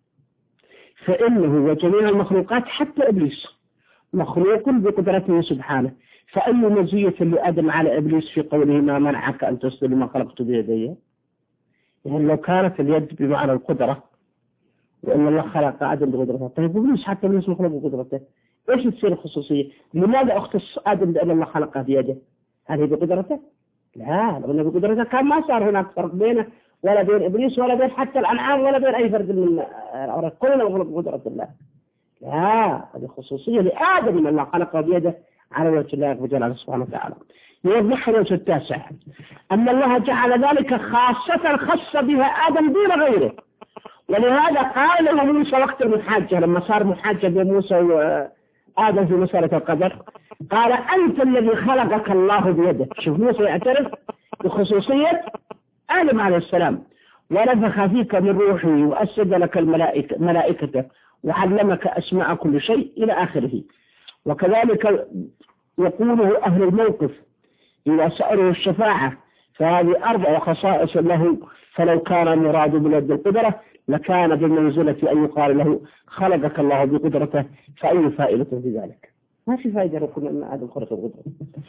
فإنه وجميع المخلوقات حتى إبليس مخلوق بقدرته سبحانه، فأي مزية لآدم على إبليس في قوله ما منعك أن تسجد لما خلقت بيدي؟ يعني لو كانت اليد بمعنى القدرة وإن الله خلق آدم بقدرته، طيب إبليس حتى إبليس مخلوق بقدرته، إيش تصير الخصوصية؟ لماذا اختص آدم بأن الله خلقه بيده؟ هل هي بقدرته؟ لا، لو أنه بقدرته كان ما صار هناك فرق بينه ولا بين إبليس ولا بين حتى الأنعام ولا بين أي فرد من الأوراق، كلنا مخلوق بقدرة الله. لا، هذه خصوصية لآدم أن الله خلقه بيده على وجه الله وجلاله سبحانه وتعالى. يوضح الوجه التاسع أن الله جعل ذلك خاصة خص بها آدم دون غيره، ولهذا قال له موسى وقت المحاجة لما صار محاجة بين موسى آدم في مسألة القدر؟ قال أنت الذي خلقك الله بيده. شوف موسى يعترف بخصوصية آدم عليه السلام، ونفخ فيك من روحه وأسجد لك الملائكة ملائكته وعلمك أسماء كل شيء إلى آخره. وكذلك يقوله أهل الموقف إذا سألوا الشفاعة، فهذه أربع خصائص له، فلو كان مراد باليد القدرة لكان بالمنزلة أن يقال له خلقك الله بقدرته، فأي فائدة في ذلك؟ ما في فائدة لو كنا أن آدم خلق بقدرته.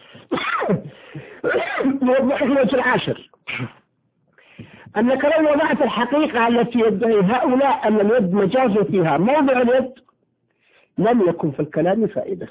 يوضح الوجه العاشر أنك لو وضعت الحقيقة التي يدعي هؤلاء أن اليد مجاز فيها موضع اليد لم يكن في الكلام فائدة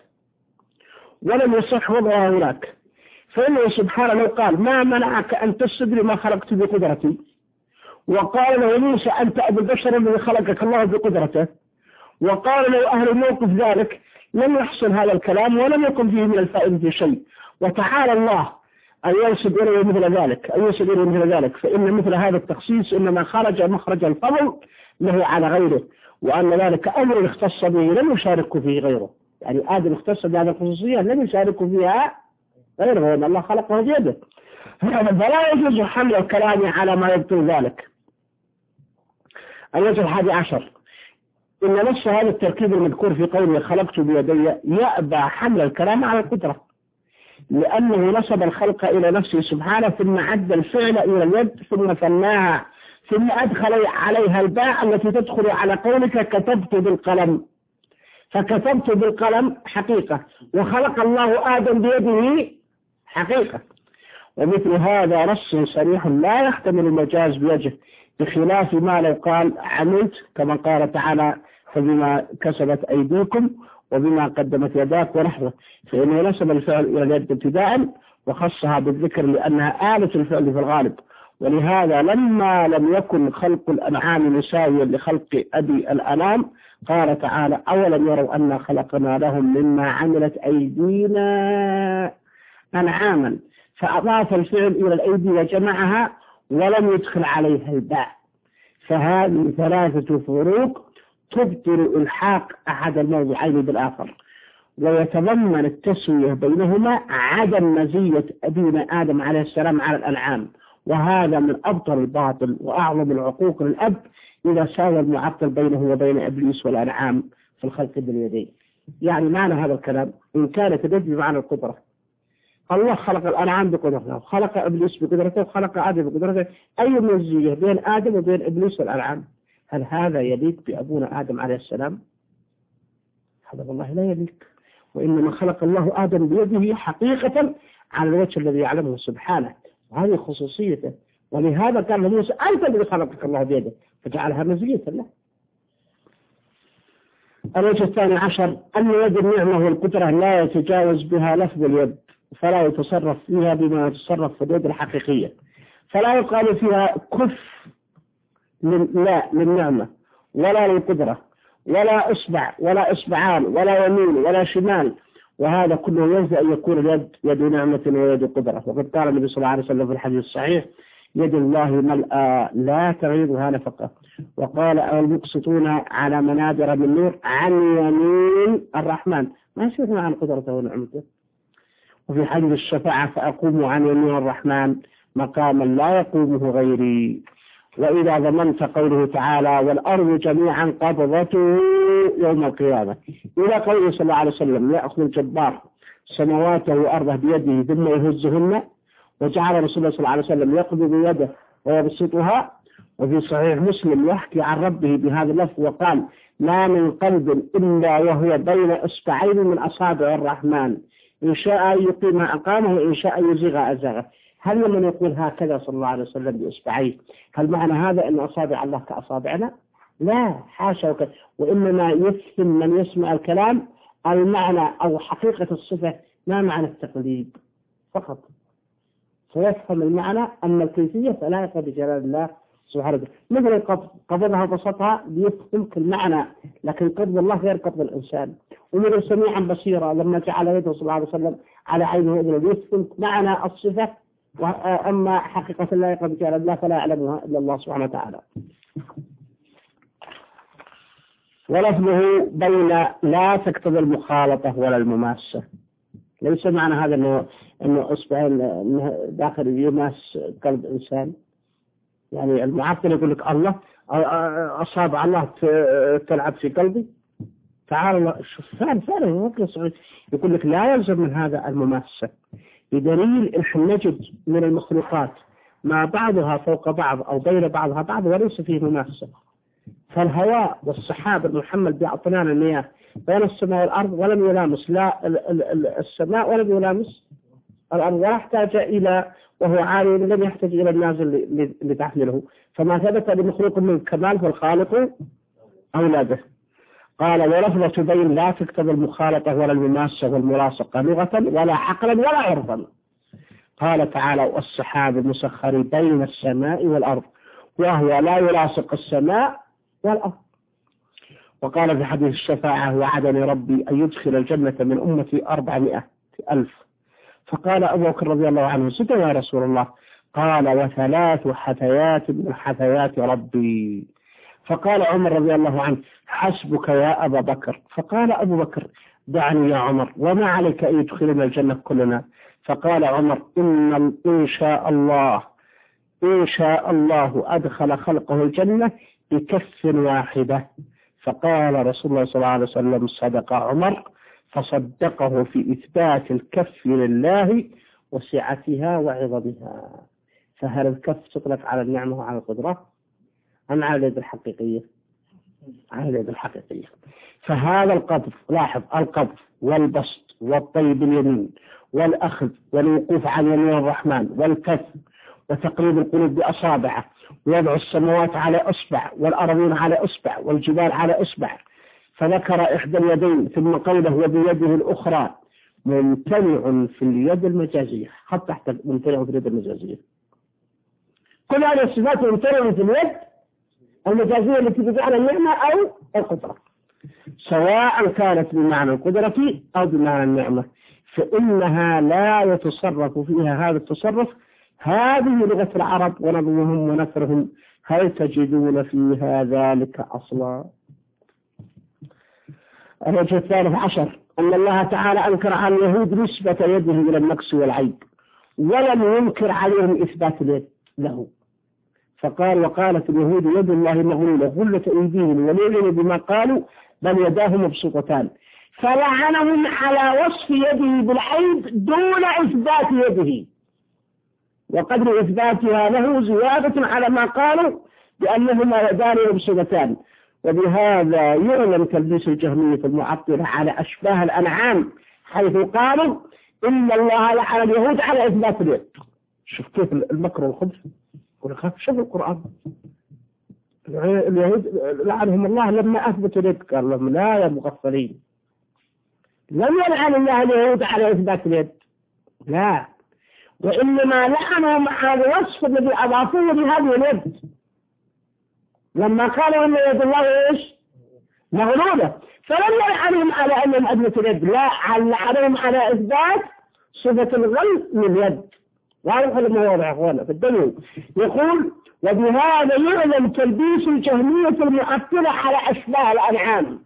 ولم يصح وضعها هناك. فإنه سبحانه لو قال ما منعك أن تسجد لما خلقت بقدرتي، وقال له موسى أنت أبو البشر الذي خلقك الله بقدرته، وقال له أهل الموقف ذلك، لم يحصل هذا الكلام ولم يكن فيه من الفائدة شيء. وتعالى الله أن ينسب إليه مثل ذلك أن ينسب إليه مثل ذلك فإن مثل هذا التخصيص إنما خرج مخرج الفضل له على غيره، وأن ذلك أمر اختص به لم يشارك فيه غيره. يعني آدم اختص بهذه الخصوصية لم يشارك فيها غيره، وأن الله خلقه بيده. فلا يجوز حمل الكلام على ما يبطل ذلك. الوجه الحادي عشر إن نص هذا التركيب المذكور في قوله خلقت بيدي يأبى حمل الكلام على القدرة، لأنه نسب الخلق إلى نفسه سبحانه ثم عد الفعل إلى اليد ثم ثناها ثم أدخل عليها الباء التي تدخل على قولك كتبت بالقلم، فكتبت بالقلم حقيقة، وخلق الله آدم بيده حقيقة. ومثل هذا نص صريح لا يحتمل المجاز بوجه، بخلاف ما لو قال عملت كما قال تعالى فبما كسبت أيديكم وبما قدمت يداك ونحوه، فإنه نسب الفعل إلى اليد ابتداء وخصها بالذكر لأنها آلة الفعل في الغالب. ولهذا لما لم يكن خلق الأنعام مساويا لخلق أبي الأنام قال تعالى أولم يروا أنا خلقنا لهم مما عملت أيدينا أنعاما، فأضاف الفعل إلى الأيدي وجمعها ولم يدخل عليها الباء. فهذه ثلاثة فروق تبطل إلحاق أحد الموضوعين بالآخر، ويتضمن التسوية بينهما عدم مزية أبينا آدم عليه السلام على الأنعام، وهذا من أبطل الباطل وأعظم العقوق للأب إذا ساوى المعطل بينه وبين إبليس والأنعام في الخلق باليدين. يعني معنى هذا الكلام إن كانت اليد بمعنى القدرة، الله خلق الأنعام بقدرته وخلق إبليس بقدرته وخلق آدم بقدرته، أي مزية بين آدم وبين إبليس والأنعام؟ هل هذا يليق بأبونا آدم عليه السلام؟ هذا والله لا يليق، وإنما خلق الله آدم بيده حقيقة على الوجه الذي يعلمه سبحانه، وهذه خصوصيته. ولهذا قال لموسى أنت الذي خلقك الله بيده، فجعلها مزية له. الوجه الثاني عشر أن يد النعمة والقدرة لا يتجاوز بها لفظ اليد، فلا يتصرف فيها بما يتصرف في اليد الحقيقية، فلا يقال فيها كف لا للنعمة ولا للقدرة ولا إصبع ولا إصبعان ولا يمين ولا شمال، وهذا كله ينفي أن يكون اليد يد نعمة ويد قدرة. وقد قال النبي صلى الله عليه وسلم في الحديث الصحيح يد الله ملأى لا تغيضها نفقة، وقال المقسطون على منابر من نور عن يمين الرحمن، ما يصير عن قدرته ونعمته. وفي حديث الشفاعة فأقوم عن يمين الرحمن مقاما لا يقومه غيري. وإذا ضمنت قوله تعالى والأرض جميعا قبضته يوم القيامة إلى قوله صلى الله عليه وسلم يأخذ الجبار سماواته وأرضه بيده ثم يهزهن، وجعل رسول الله صلى الله عليه وسلم يقبض يده ويبسطها. وفي صحيح مسلم يحكي عن ربه بهذا اللفظ وقال ما من قلب إلا وهو بين إصبعين من أصابع الرحمن، إن شاء يقيم أقامه وإن شاء يزيغ أزاغه. هل لمن يقول هكذا صلى الله عليه وسلم بإصبعيه هل معنى هذا أن أصابع الله كأصابعنا؟ لا، حاشا وكذا. وإنما يفهم من يسمع الكلام المعنى أو حقيقة الصفة، ما معنى التقليد فقط، فيفهم المعنى أما الكيفية فلا يقبل بجلال الله سبحانه وتعالى. مثل القبض قبضها وبسطها بيفهم المعنى، لكن قبض الله غير قبض الإنسان. ومن سميعا بصيرا لما جعل يده صلى الله عليه وسلم على عينه وإذنه يفهم معنى الصفة، وأما حقيقة لا يقبل بجلال الله فلا يعلمها إلا الله سبحانه وتعالى. ولفظه بين لا تقتضي المخالطة ولا المماسة. ليس معنى هذا أنه أنه أصبعين داخل يماس قلب إنسان. يعني المعطل يقول لك الله أصابع الله تلعب في قلبي، تعال شوف فعلا فعلا يقول لك لا يلزم من هذا المماسة، بدليل إن نجد من المخلوقات ما بعضها فوق بعض أو بين بعضها بعض وليس فيه مماسة. فالهواء والسحاب المحمل بأطنان المياه بين السماء والأرض ولم يلامس لا السماء ولم يلامس الأرض، ولا احتاج إلى وهو عالي لم يحتاج إلى النازل لتحمله. فما ثبت لمخلوق من كمال فالخالق أولى به. قال ولفظة تبين لا تقتضي المخالطة ولا المماسة والملاصقة لغة ولا عقلا ولا عرفا. قال تعالى والسحاب المسخر بين السماء والأرض وهو لا يلاصق السماء والأرض. وقال في حديث الشفاعة وعدني ربي أن يدخل الجنة من أمتي أربعمائة ألف. فقال أبو بكر رضي الله عنه ستة يا رسول الله. قال وثلاث حثيات من حثيات ربي. فقال عمر رضي الله عنه حسبك يا أبا بكر. فقال أبو بكر دعني يا عمر وما عليك أن يدخلنا الجنة كلنا. فقال عمر إن, إن شاء الله إن شاء الله أدخل خلقه الجنة بكف واحدة. فقال رسول الله صلى الله عليه وسلم صدق عمر، فصدقه في إثبات الكف لله وسعتها وعظمها. فهل الكف تطلق على النعمة وعلى القدرة أم على اليد الحقيقية؟ على اليد الحقيقية. فهذا القبض، لاحظ القبض والبسط والطيب اليمين والأخذ والوقوف على يمين الرحمن والكف وتقليد القلوب بأصابعه ووضع السماوات على أصبع والأرضين على أصبع والجبال على أصبع. فذكر إحدى اليدين ثم قوله وبيده الأخرى ممتنع في اليد المجازية. خط تحت ممتنع في اليد المجازية. كل هذه الصفات ممتنع في اليد المجازية التي بمعنى النعمة أو القدرة، سواء كانت بمعنى القدرة أو بمعنى النعمة، فإنها لا يتصرف فيها هذا التصرف. هذه لغة العرب ونظمهم ونثرهم، هل تجدون فيها ذلك أصلا؟ الوجه الثالث عشر أن الله تعالى أنكر على اليهود نسبة يده إلى النقص والعيب ولم ينكر عليهم إثبات اليد له. فقال وقالت اليهود يد الله مغلولة غلت أيديهم ولعنوا بما قالوا بل يداه مبسوطتان. فلعنهم على وصف يده بالعيب دون إثبات يده، وقدر إثباتها له زيادة على ما قالوا بأنهما يدان مبسوطتان. وبهذا يعلم تلبيس الجهمية المعطلة على أشباه الأنعام حيث قالوا إن الله لعن اليهود على إثبات اليد. شوف كيف المكر والخبث. شوف القرآن اليهود لعنهم الله لما أثبتوا اليد، قال لهم لا يا مغفلين، لم يلعن الله اليهود على إثبات اليد، لا، وإنما لعنهم على الوصف الذي أضافوه لهذه اليد لما قالوا إن يد الله إيش مغلولة، فلم يلعنهم على أنهم أثبتوا اليد، لا، لعنهم على إثبات صفة الغل من اليد. واضح المواضع أخوانا في الدليل. يقول وبهذا يعلم تلبيس الجهمية المعطلة على أشباه الأنعام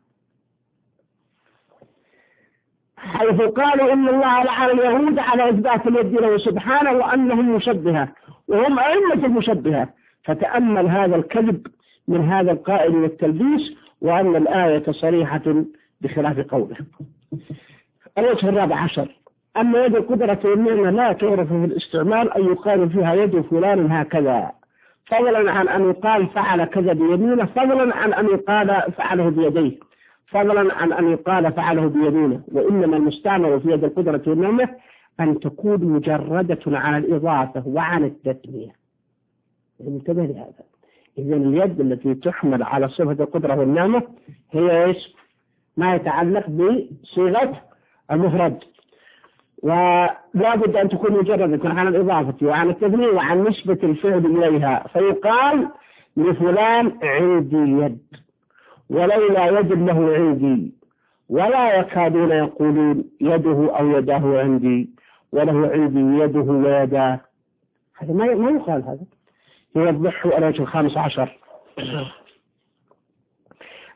حيث قالوا إن الله لعن اليهود على إثبات اليد له سبحانه وأنهم مشبهة وهم أئمة المشبهة. فتأمل هذا الكذب من هذا القائل والتلبيس، وأن الآية صريحة بخلاف قوله. الوجه الرابع عشر أما يد القدرة والنعمة لا تعرف في الاستعمال أن يقال فيها يد فلان هكذا، فضلا عن أن يقال فعل كذا بيمينه، فضلا عن أن يقال فعله بيديه، فضلا عن أن يقال فعله بيمينه. وإنما المستعمل في يد القدرة والنعمة أن تكون مجردة عن الإضافة وعن التثنية. انتبه لهذا. إذن اليد التي تحمل على صفة القدرة والنعمة هي إيش؟ ما يتعلق بصيغة المفرد، ولا بد أن تكون مجردة عن الإضافة وعن التثنية وعن نسبة الفعل إليها. فيقال لفلان عندي يد ولولا يد له عندي، ولا يكادون يقولون يده أو يداه عندي وله عندي يده ويداه. هذا ما ما يقال. هذا يوضحه الوجه الخامس عشر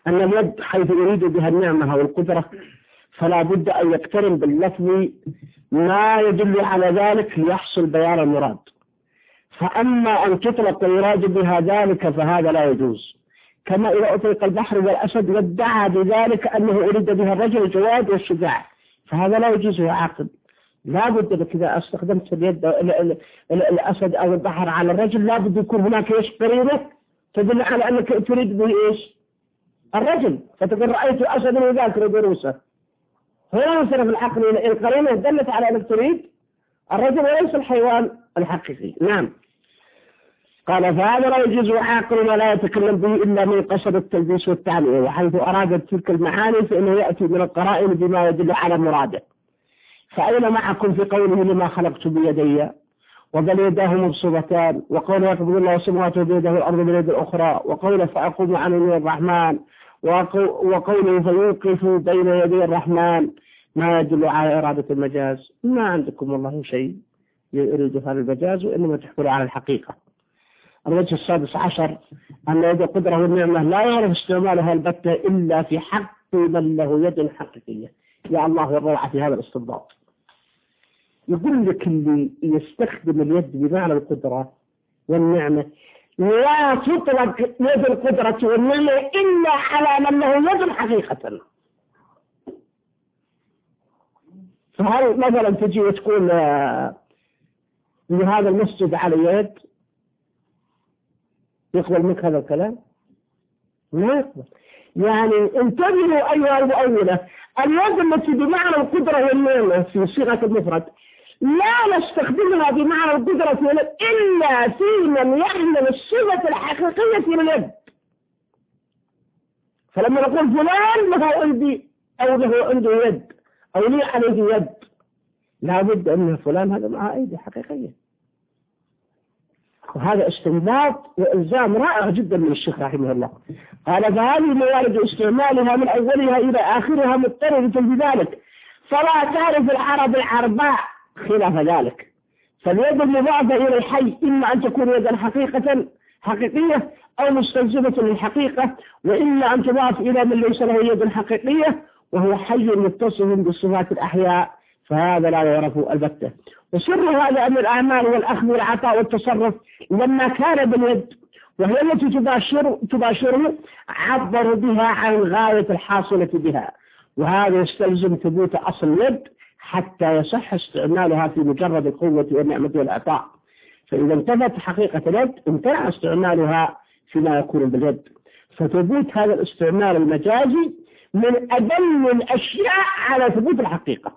أن اليد حيث يريد بها النعمة والقدرة فلا بد أن يقترن باللفظ ما يدل على ذلك ليحصل بيان المراد. فأما أن تطلق ويراد بها ذلك فهذا لا يجوز، كما إذا أطلق البحر والأسد وادعى بذلك أنه أريد بها الرجل الجواد والشجاع، فهذا لا يجوز يا عاقل. لا بد لك إذا استخدمت اليد الأسد أو البحر على الرجل لا بد يكون هناك إيش قرينة تدل على أنك تريد به إيش الرجل، فتقول رأيت أسد وذاكر دروسه. هنا يصرف العقل إلى القرينة دلت على أنك تريد الرجل وليس الحيوان الحقيقي. نعم. قال فهذا لا يجوز عاقل ولا يتكلم به إلا من قصد التلبيس والتعمية، وحيث أرادت تلك المعاني فإنه يأتي من القرائن بما يدل على مراده. فأين معكم في قوله لما خلقت بيدي وبل يداه مبسوطتان، وقوله يقبض الله السماوات بيده والأرض باليد الأخرى، وقوله فأقوم عن يمين الرحمن، وقوله فيوقف بين يدي الرحمن، ما يدل على إرادة المجاز. ما عندكم والله شيء يريد هذا المجاز وإنما تحمل على الحقيقة. الوجه السادس عشر أن يد القدرة والنعمة لا يعرف استعمالها البتة إلا في حق من له يد حقيقية. يا الله الروعة في هذا الاستنباط. يقول لك اللي يستخدم اليد بمعنى القدرة والنعمة لا تطلق يد القدرة والنعمة إلا على من له يد حقيقة. فهل مثلا تجي وتقول لهذا المسجد على يد يقبل منك هذا الكلام؟ لا يقبل. يعني انتبهوا أيها المؤونة، اليد التي بمعنى القدرة والنعمة في صيغة المفرد لا نستخدمها بمعنى القدرة والنعمة إلا في من يحمل الصفة الحقيقية لليد. فلما نقول فلان له عندي أو له عنده يد أو لي عليه يد، لا بد أن فلان هذا معه أيدي حقيقية. وهذا استنباط وإلزام رائع جدا من الشيخ رحمه الله. قال فهذه موارد استعمالها من أولها إلى آخرها مضطردة بذلك، فلا تعرف العرب العرباء خلاف ذلك. فاليد المضافة إلى الحي إما أن تكون يدا حقيقة حقيقية أو مستلزمة للحقيقة، وإما أن تضاف إلى من ليس له يد حقيقية وهو حي متصف بصفات الأحياء، فهذا لا يعرف البتة. وسر هذا أن الأعمال والأخذ والعطاء والتصرف لما كان باليد وهي التي تباشر تباشره عبروا بها عن الغاية الحاصلة بها، وهذا يستلزم ثبوت أصل اليد حتى يصح استعمالها في مجرد القوة والنعمة والعطاء. فإذا انتفت حقيقة اليد امتنع استعمالها فيما يكون باليد. فثبوت هذا الاستعمال المجازي من أدل الأشياء على ثبوت الحقيقة.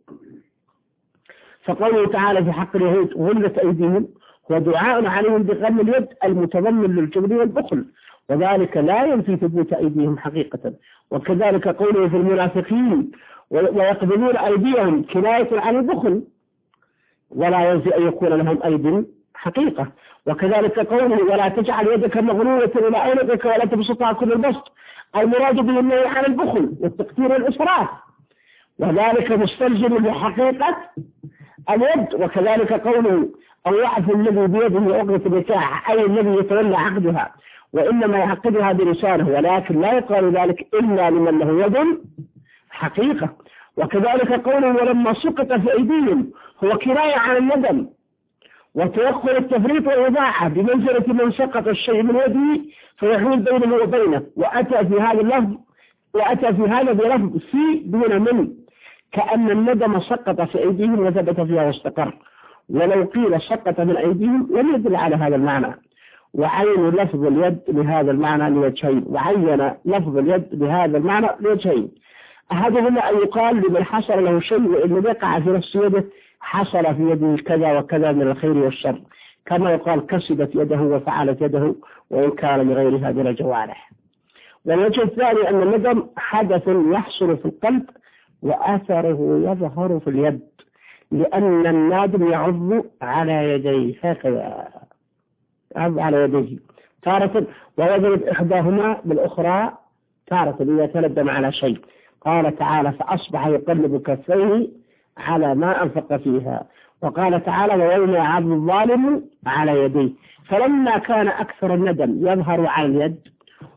فقوله تعالى في حق اليهود غلت أيديهم هو دعاء عليهم بغم اليد المتضمن للجبن والبخل، وذلك لا ينفي ثبوت أيديهم حقيقة. وكذلك قوله في المنافقين ويقبلون أيديهم كناية عن البخل، ولا ينفي أن يكون لهم أيدي حقيقة. وكذلك قوله ولا تجعل يدك مغلولة إلى عنقك ولا تبسطها كل البسط، المراد به النهي عن البخل والتقتير والإسراف، وذلك مستلزم بحقيقة اليد. وكذلك قوله أو يعفو الذي بيده عقدة النكاح أي الذي يتولى عقدها وإنما يعقدها بلسانه، ولكن لا يقال ذلك إلا لمن له يد حقيقة. وكذلك قوله ولما سقط في أيديهم هو كناية عن الندم وتوقع التفريط والإضاعة بمنزلة من سقط الشيء من يده فيحول بينه وبينه، وأتى في هذا اللفظ وأتى في هذا بلفظ في دون من، كأن الندم سقط في أيديهم وثبت فيها واستقر. ولو قيل سقط من أيديهم لم يدل على هذا المعنى. وعين لفظ اليد لهذا المعنى لوجهين، وعين لفظ اليد لهذا المعنى لوجهين. أحدهما أن يقال لمن حصل له شيء وإن وقع في نفس يده حصل في يده كذا وكذا من الخير والشر، كما يقال كسبت يده وفعلت يده وإن كان لغيرها من الجوارح. والوجه الثاني أن الندم حدث يحصل في القلب وأثره يظهر في اليد، لأن النادم يعض على يديه هكذا، يعض على يديه تارة ويضرب إحداهما بالأخرى تارة إذا تندم على شيء. قال تعالى فأصبح يقلب كفيه على ما أنفق فيها. وقال تعالى ويوم يعض الظالم على يديه. فلما كان أكثر الندم يظهر على اليد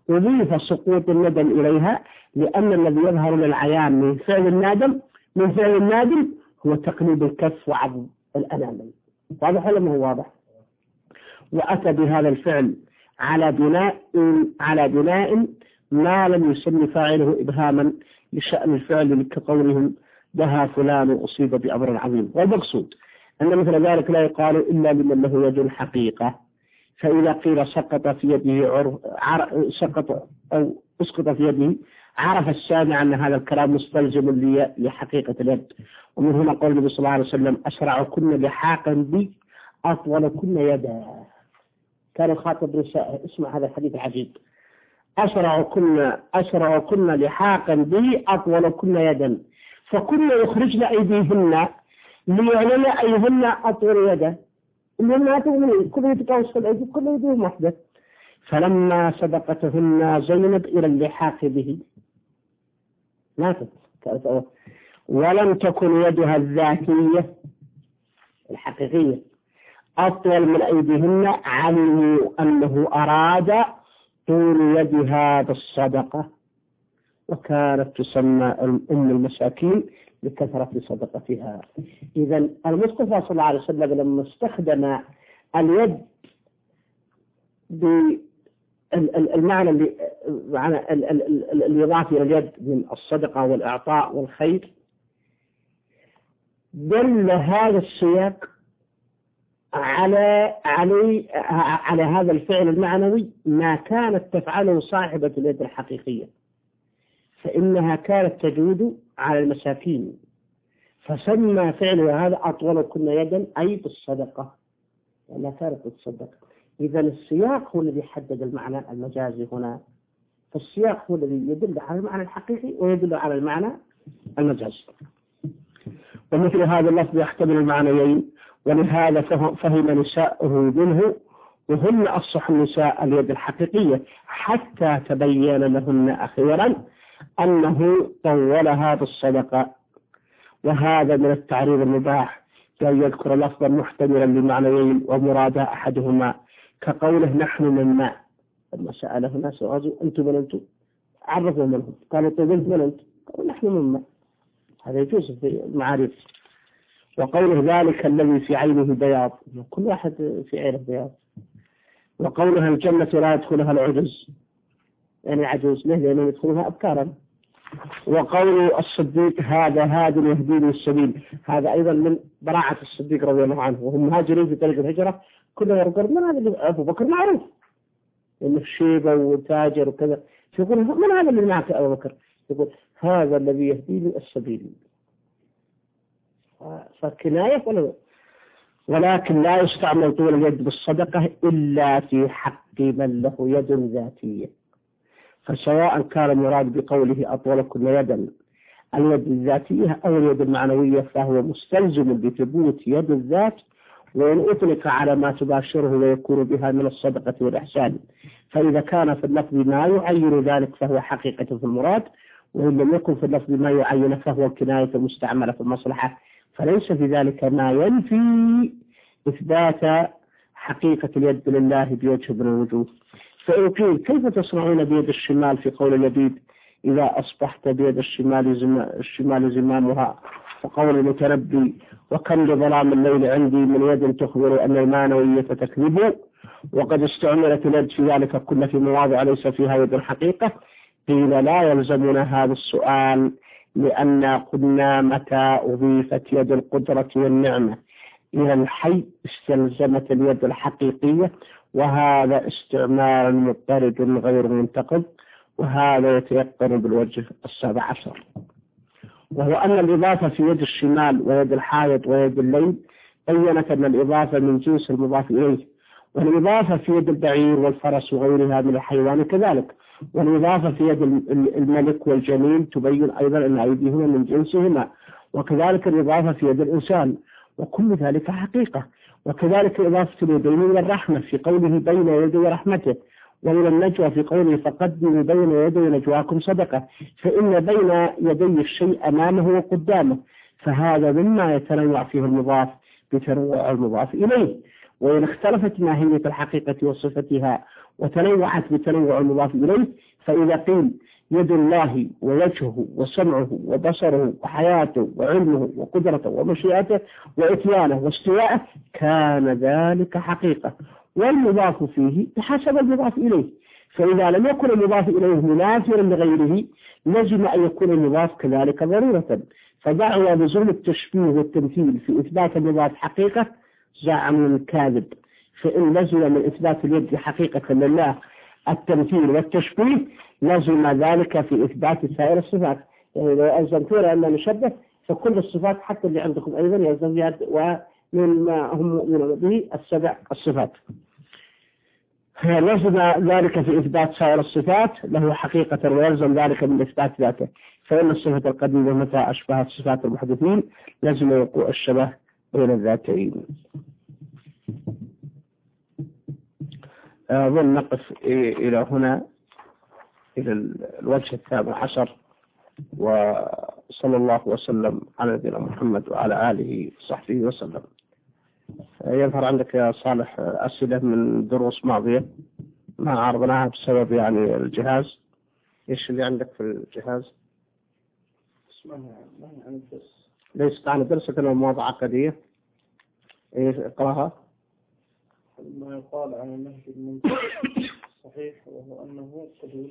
أضيف سقوط الندم إليها، لأن الذي يظهر للعيان من فعل النادم من فعل النادم هو تقليب الكف وعض الأنامل. واضح ولا ما هو واضح؟ وأتى بهذا الفعل على بناء على بناء ما لم يسمي فاعله إبهاما لشأن الفعل، كقولهم دها فلان أصيب بأمر عظيم. والمقصود أن مثل ذلك لا يقال إلا لمن له يد الحقيقة. فإذا قيل سقط في يده عرف عر... سقط أو اسقط في يده، عرف السامع أن هذا الكلام مستلزم لحقيقة اليد. ومن هنا قول النبي صلى الله عليه وسلم أسرع كن لحاقا بي أطول كن يدا. كان خاطب نساء، اسمع هذا الحديث العجيب، أسرع كن أسرع كن لحاقا بي أطول كن يدا، فكن يخرجن أيديهن ليعلن أيهن أطول يدا، لأنها تؤمن كل يتكوس في الأيدي كل يديهم وحده. فلما سبقتهن زينب إلى اللحاق به ماتت، ولم تكن يدها الذاتية الحقيقية أطول من أيديهن، علموا أنه أراد طول يدها بالصدقة، وكانت تسمى أم المساكين لكثرة صدقتها. إذا المصطفى صلى الله عليه وسلم لما استخدم اليد بالمعنى اللي معنى الإضافة إلى اليد من الصدقة والإعطاء والخير، دل هذا السياق على علي على هذا الفعل المعنوي ما كانت تفعله صاحبة اليد الحقيقية، فإنها كانت تجود على المساكين، فسمى فعلها هذا أطول كن يدا أي بالصدقة، لأنها كانت بالصدقة. إذا السياق هو الذي يحدد المعنى المجازي هنا، فالسياق هو الذي يدل على المعنى الحقيقي ويدل على المعنى المجازي. ومثل هذا اللفظ يحتمل المعنيين، ولهذا فهم نساؤه منه وهن أفصح النساء اليد الحقيقية، حتى تبين لهن أخيرا أنه طولها بالصدقة. وهذا من التعريض المباح، كأن يذكر لفظا محتملا لمعنيين ومراد أحدهما، كقوله نحن من ماء. لما سأله الناس أنتم من أنتم، عرفوا منهم، قالوا طيبت من أنتم، قالوا نحن من ماء. هذا يجوز في المعارف. وقوله ذلك الذي في عينه بياض، كل واحد في عينه بياض. وقولها الجنة لا يدخلها العجز، يعني عجوز، ليه؟ لأنه يدخلها أبكارا. وقول الصديق هذا هاد يهديني السبيل، هذا أيضا من براعة الصديق رضي الله عنه، وهم مهاجرين في طريق الهجرة، كلهم يقول من هذا اللي أبو بكر معروف إنه شيبة وتاجر وكذا، يقول من هذا اللي معك أبو بكر؟ يقول هذا الذي يهديني السبيل، فكناية ولا. ولكن لا يستعمل طول اليد بالصدقة إلا في حق من له يد ذاتية، فسواء كان المراد بقوله أطول كل يدا اليد الذاتية أو اليد المعنوية، فهو مستلزم بثبوت يد الذات، وإن أطلق على ما تباشره ويكون بها من الصدقة والإحسان، فإذا كان في اللفظ ما يعين ذلك فهو حقيقة في المراد، وإن لم يكن في اللفظ ما يعين فهو كناية مستعملة في المصلحة، فليس في ذلك ما ينفي إثبات حقيقة اليد لله بوجه من الوجوه. فإن قيل كيف تصنعون بيد الشمال في قول اللبيد إذا أصبحت بيد الشمال, زم... الشمال زمامها، فقول المتنبي وكم لظلام الليل عندي من يد تخبر أن المعنوية تكذب، وقد استعملت اليد في ذلك كل في مواضع ليس فيها يد الحقيقة. قيل لا يلزمنا هذا السؤال، لأن قلنا متى أضيفت يد القدرة والنعمة إلى الحي استلزمت اليد الحقيقية، وهذا استعمال مضطرد غير منتقد، وهذا يتيقن بالوجه السابع عشر، وهو أن الإضافة في يد الشمال ويد الحائط ويد الليل بيّنت أن الإضافة من جنس المضاف إليه، والإضافة في يد البعير والفرس وغيرها من الحيوان كذلك، والإضافة في يد الملك والجنين تبين أيضا أن أيديهما من جنسهما، وكذلك الإضافة في يد الإنسان، وكل ذلك حقيقة. وكذلك إضافة اليدين إلى الرحمة في قوله بين يدي رحمته، وإلى النجوى في قوله فقدموا بين يدي نجواكم صدقة، فإن بين يدي الشيء أمامه وقدامه، فهذا مما يتنوع فيه المضاف بتنوع المضاف إليه. وإن اختلفت ماهية الحقيقة وصفتها وتنوعت بتنوع المضاف إليه، فإذا قيل يد الله ووجهه وسمعه وبصره وحياته وعلمه وقدرته ومشيئته وإتيانه واستواءه كان ذلك حقيقة، والمضاف فيه بحسب المضاف إليه. فإذا لم يكن المضاف إليه منافرا لغيره لزم أن يكون المضاف كذلك ضرورة. فدعوى لزوم التشبيه والتمثيل في إثبات المضاف حقيقة زعم كاذب، فإن لزم من إثبات اليد حقيقة لله التمثيل والتشبيه لزم ذلك في إثبات سائر الصفات. يعني لو ألزمتونا أن نشبه فكل الصفات حتى اللي عندكم أيضا يلزم يد، ومما هم مؤمنون به السبع الصفات. لزم ذلك في إثبات سائر الصفات له حقيقة، ويلزم ذلك من إثبات ذاته. فإن الصفة القديمة متى أشبهت صفات المحدثين لزم وقوع الشبه بين الذاتين. أظن نقف إلى هنا، إلى الوجه الثامن عشر، وصلى الله وسلم على نبينا محمد وعلى آله وصحبه وسلم. يظهر عندك يا صالح أسئلة من دروس ماضية ما عرضناها بسبب يعني الجهاز. إيش اللي عندك في الجهاز؟ ليست عن الدرس كنا مواضعة عقدية. إيش اقرأها؟ ما يقال عن النهج المنكر صحيح وهو أنه قد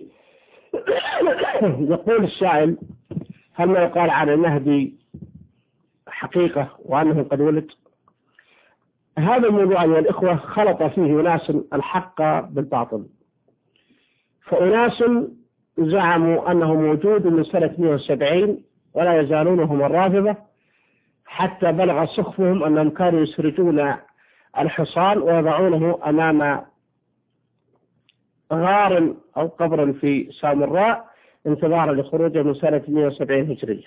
يقول السائل: هل ما يقال عن المهدي حقيقة وأنه قد ولد؟ هذا الموضوع يا الإخوة خلط فيه ناس الحق بالباطل. فأناس زعموا أنه موجود من سنة مئة وسبعين ولا يزالون هم الرافضة، حتى بلغ سخفهم أنهم كانوا يسرجون الحصان ويضعونه أمام غار أو قبر في سامراء انتظارا لخروجه من سنة مئة وسبعين هجرية.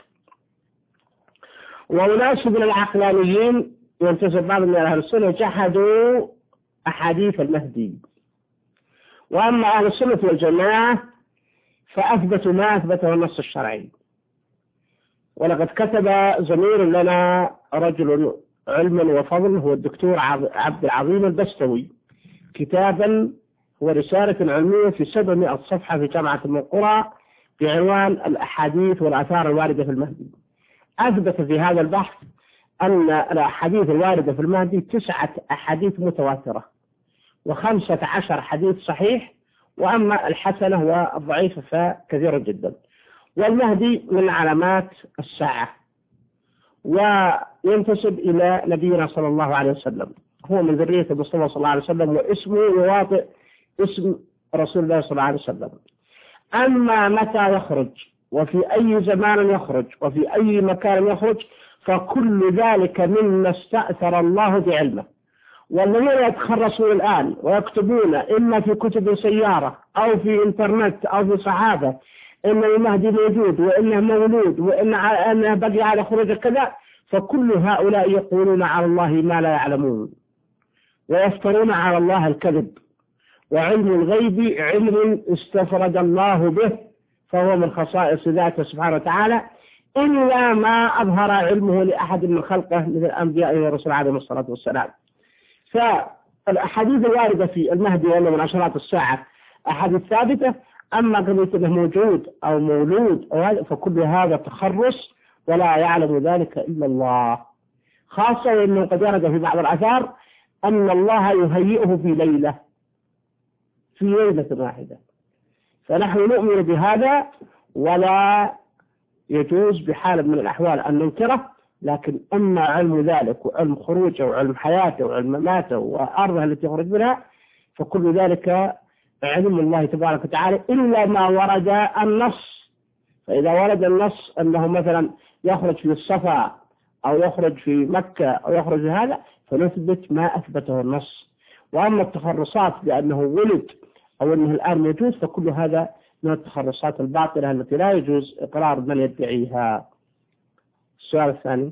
وناس من العقلانيين ينتسب بعض من أهل السنة جحدوا أحاديث المهدي. وأما أهل السنة والجماعة فأثبتوا ما أثبته النص الشرعي. ولقد كتب زميل لنا رجل علما وفضل هو الدكتور عبد العظيم البستوي كتابا ورسالة علمية في سبعمائة صفحة في جامعة المنقرة بعنوان الأحاديث والآثار الواردة في المهدي. أثبت في هذا البحث أن الأحاديث الواردة في المهدي تسعة أحاديث متواترة وخمسة عشر حديث صحيح، وأما الحسنة والضعيفة فكثيرة جدا. والمهدي من علامات الساعة وينتسب إلى نبينا صلى الله عليه وسلم، هو من ذرية المصطفى صلى الله عليه وسلم، واسمه يواطئ اسم رسول الله صلى الله عليه وسلم. أما متى يخرج وفي أي زمان يخرج وفي أي مكان يخرج فكل ذلك مما استأثر الله بعلمه. والذين يتخرصون الآن ويكتبون إما في كتب سيارة أو في إنترنت أو في صحافة إن المهدي موجود وإنه مولود وإنه بقي على خروج كذا، فكل هؤلاء يقولون على الله ما لا يعلمون ويفترون على الله الكذب. وعلم الغيب علم استفرد الله به، فهو من خصائص ذاته سبحانه وتعالى، إلا ما أظهر علمه لأحد من خلقه من الأنبياء والرسل عليهم الصلاة والسلام. فالأحاديث الواردة في المهدي وأنه من عشرات الساعة أحاديث ثابتة. أما قضية أنه موجود أو مولود أو فكل هذا تخرص ولا يعلم ذلك إلا الله، خاصة وأنه قد ورد في بعض الآثار أن الله يهيئه في ليلة في ليلة واحدة. فنحن نؤمن بهذا ولا يجوز بحال من الأحوال أن ننكره. لكن أما علم ذلك وعلم خروجه وعلم حياته وعلم مماته وأرضه التي يخرج منها فكل ذلك علم الله تبارك وتعالى، إلا ما ورد النص. فإذا ورد النص أنه مثلا يخرج في الصفا أو يخرج في مكة أو يخرج في هذا فنثبت ما أثبته النص. وأما التخرصات بأنه ولد أو أنه الآن موجود فكل هذا من التخرصات الباطلة التي لا يجوز إقرار من يدعيها. السؤال الثاني: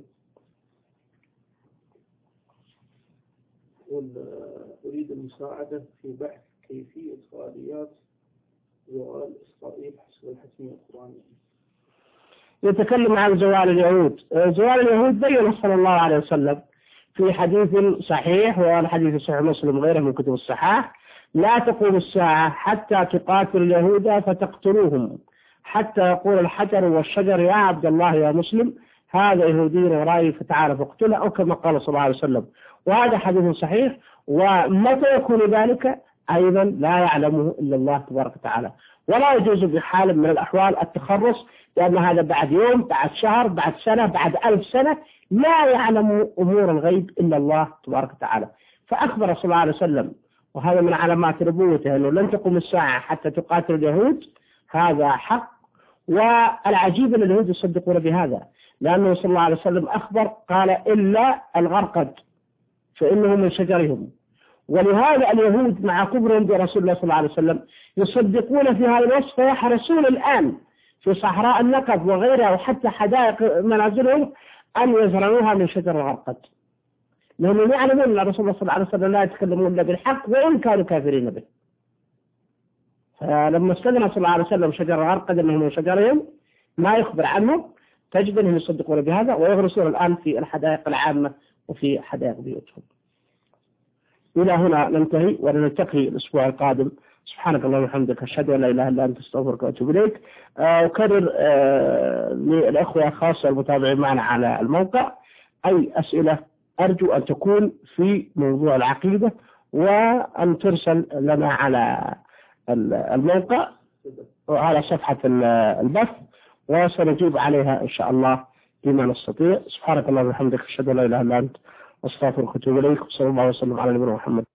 أريد المساعدة في بحث كيفية سؤاليات زوال إسرائيل حسب الحتمية القرآنية. يتكلم عن زوال اليهود. زوال اليهود بين صلى الله عليه وسلم في حديث صحيح، والحديث صحيح مسلم وغيره من كتب الصحاح: لا تقوم الساعة حتى تقاتل اليهود فتقتلوهم، حتى يقول الحجر والشجر يا عبد الله يا مسلم هذا يهودي ورائي فتعال فاقتله، أو كما قال صلى الله عليه وسلم. وهذا حديث صحيح. ومتى يكون ذلك أيضا لا يعلمه إلا الله تبارك وتعالى، ولا يجوز بحال من الأحوال التخرص، لأن هذا بعد يوم، بعد شهر، بعد سنة، بعد ألف سنة، لا يعلم أمور الغيب إلا الله تبارك وتعالى. فأخبر صلى الله عليه وسلم، وهذا من علامات نبوته، أنه لن تقوم الساعة حتى تقاتل اليهود. هذا حق، والعجيب أن اليهود يصدقون بهذا، لأنه صلى الله عليه وسلم أخبر قال إلا الغرقد فإنه من شجرهم. ولهذا اليهود مع كبرهم برسول الله صلى الله عليه وسلم يصدقون في هذا الوصف، فيحرصون الآن في صحراء النقب وغيرها وحتى حدائق منازلهم أن يزرعوها من شجر الغرقد، لأنهم يعلمون أن الرسول صلى الله عليه وسلم لا يتكلمون إلا بالحق وإن كانوا كافرين به. فلما استدنا صلى الله عليه وسلم شجر الغرقد أنه من شجرهم ما يخبر عنه، تجد أنهم يصدقون بهذا ويغرسون الآن في الحدائق العامة وفي حدائق بيوتهم. إلى هنا ننتهي، ونلتقي الأسبوع القادم. سبحانك اللهم وبحمدك، أشهد أن لا إله إلا أنت، أستغفرك وأتوب إليك. أكرر آه للأخوة خاصة المتابعين معنا على الموقع أي أسئلة أرجو أن تكون في موضوع العقيدة، وأن ترسل لنا على الموقع وعلى صفحة البث، وسنجيب عليها إن شاء الله بما نستطيع. سبحانك اللهم وبحمدك، أشهد أن لا إله إلا أنت، أستغفرك وأتوب إليك. وصلى الله وسلم على نبينا محمد.